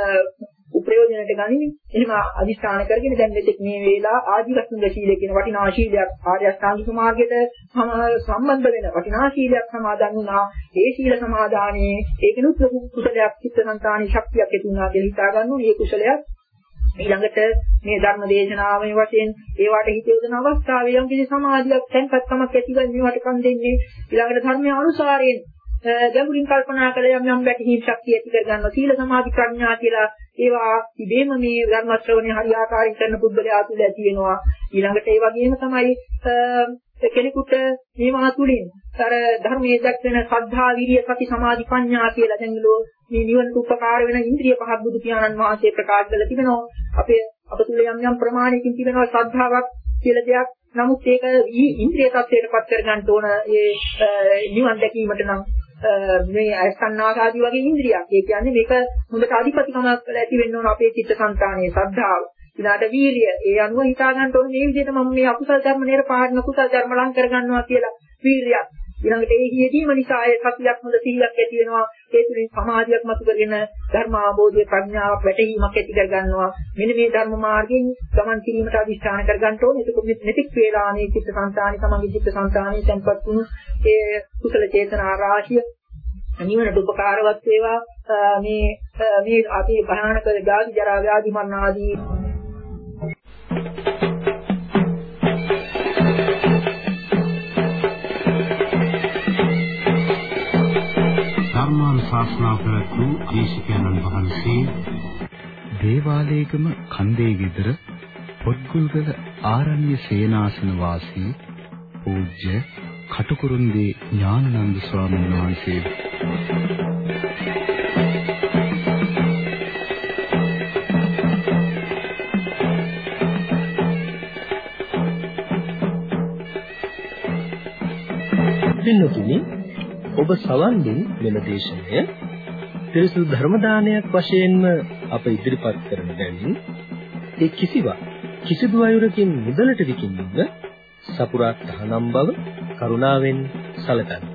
උප්‍රයෝජනට ගනිමින් එහෙම අධිෂ්ඨාන කරගෙන දැන් මෙතෙක් මේ වේලා ආදිවස්තුංග ශීලය කියන වටිනා ශීලයක් ආර්ය අෂ්ටාංගික මාර්ගයට සම්බන්ධ වෙන වටිනා ශීලයක් සමාදන් වුණා. ඒ ශීල සමාදානයේ ඒකිනුත් කුසලයක් චිත්ත සංතානී ශක්තියක් ඇති වුණා කියලා හිතා ගන්න ඕනේ. මේ කුසලයක් ඊළඟට මේ ධර්ම දේශනාවේ වශයෙන් ඒවට හිත යොදන අවස්ථාවේ යම් කිසි සමාධියක් තැන්පත්කමක් ඇතිවන්නේ මේවට කන් දෙන්නේ ඊළඟට ධර්මයේ අනුසාරයෙන් ගැඹුරින් කල්පනා කළ යම් යම් වැටහීම් ශක්තිය ඇති කර ගන්නවා. සීල සමාධි ප්‍රඥා කියලා ඒවා ඉබේම මේ ධර්ම ශ්‍රවණය හරියාකාරයෙන් කරන පුද්ගලයා තුළ ඇති වෙනවා. ඊළඟට ඒ වගේම තමයි කෙනෙකුට මේවා තුළින් අර ධර්මයේ දක්වන ශ්‍රද්ධා, විරිය, සති, සමාධි, ප්‍රඥා කියලා දැන්ලෝ මේ නිවනට උපකාර වෙන ඉන්ද්‍රිය පහක් බුදු පියාණන් වහන්සේ ප්‍රකාශ කරලා තිබෙනවා. අපේ අප තුළ යම් යම් ප්‍රමාණයකින් තිබෙනවා ශ්‍රද්ධාවක් කියලා දෙයක්. නමුත් ඒක ඉන්ද්‍රිය tattweටපත් කර ගන්න ඕන ඒ නිවන් දැකීමට නම් මේ අසන්නාසාදී වගේ ඉන්ද්‍රියක්. ඒ කියන්නේ මේක හොඳට අධිපතිකමක් ඇති වෙන්න ඕන අපේ චිත්ත සංතානයේ ශ්‍රද්ධාව. ඊළාට වීර්යය. ඒ අනුව හිතා ගන්න ඕනේ මේ විදිහට මම මේ අකුසල ධර්ම නේර පාඩන කුසල ධර්ම ලං කර ගන්නවා කියලා වීර්යයක්. ඊළඟට ඒ හියදීම නිසා ඒ සතියක් හොඳ සිහියක් ඇති වෙනවා. ඒ තුලින් සමාධියක් මතු කරගෙන ධර්ම අවබෝධය ප්‍රඥාවක් වැටහීමක් ඇති කර ගන්නවා. මෙන්න මේ ධර්ම මාර්ගයෙන් ගමන් කිරීමට අධිෂ්ඨාන කර ගන්න ඕනේ. ඒක මෙතික් වේලානේ චිත්ත සංතානයේ තමන්ගේ චිත්ත සංතානයේ tempත් වුණු ඒ කුසල චේතනා රාශිය නිවනට උපකාරවත් වේවා. මේ මේ අපි භයානක ජාති ජරා ව්‍යාධි මරණ ආදී ධර්මානුශාසනා ප්‍රතු දේශකයන්න් වහන්සේ දේවාලේගම කන්දේ ගෙදර පොත්ගුල්ගල ආරණ්‍ය සේනාසන වාසී පූජ්‍ය කටුකුරුන්දී ඥානানন্দ ස්වාමීන් වහන්සේ පින්නතුනි ඔබ සවන් දුන් මෙම දේශනය පිරිසුදු ධර්ම දානයක් වශයෙන්ම අප ඉදිරිපත් කරන බැවින් ඒ කිසිවක් කිසිදු අයුරකින් මුදලට විකිණීම සපුරා තහනම් බව කරුණාවෙන් සැලකන්න.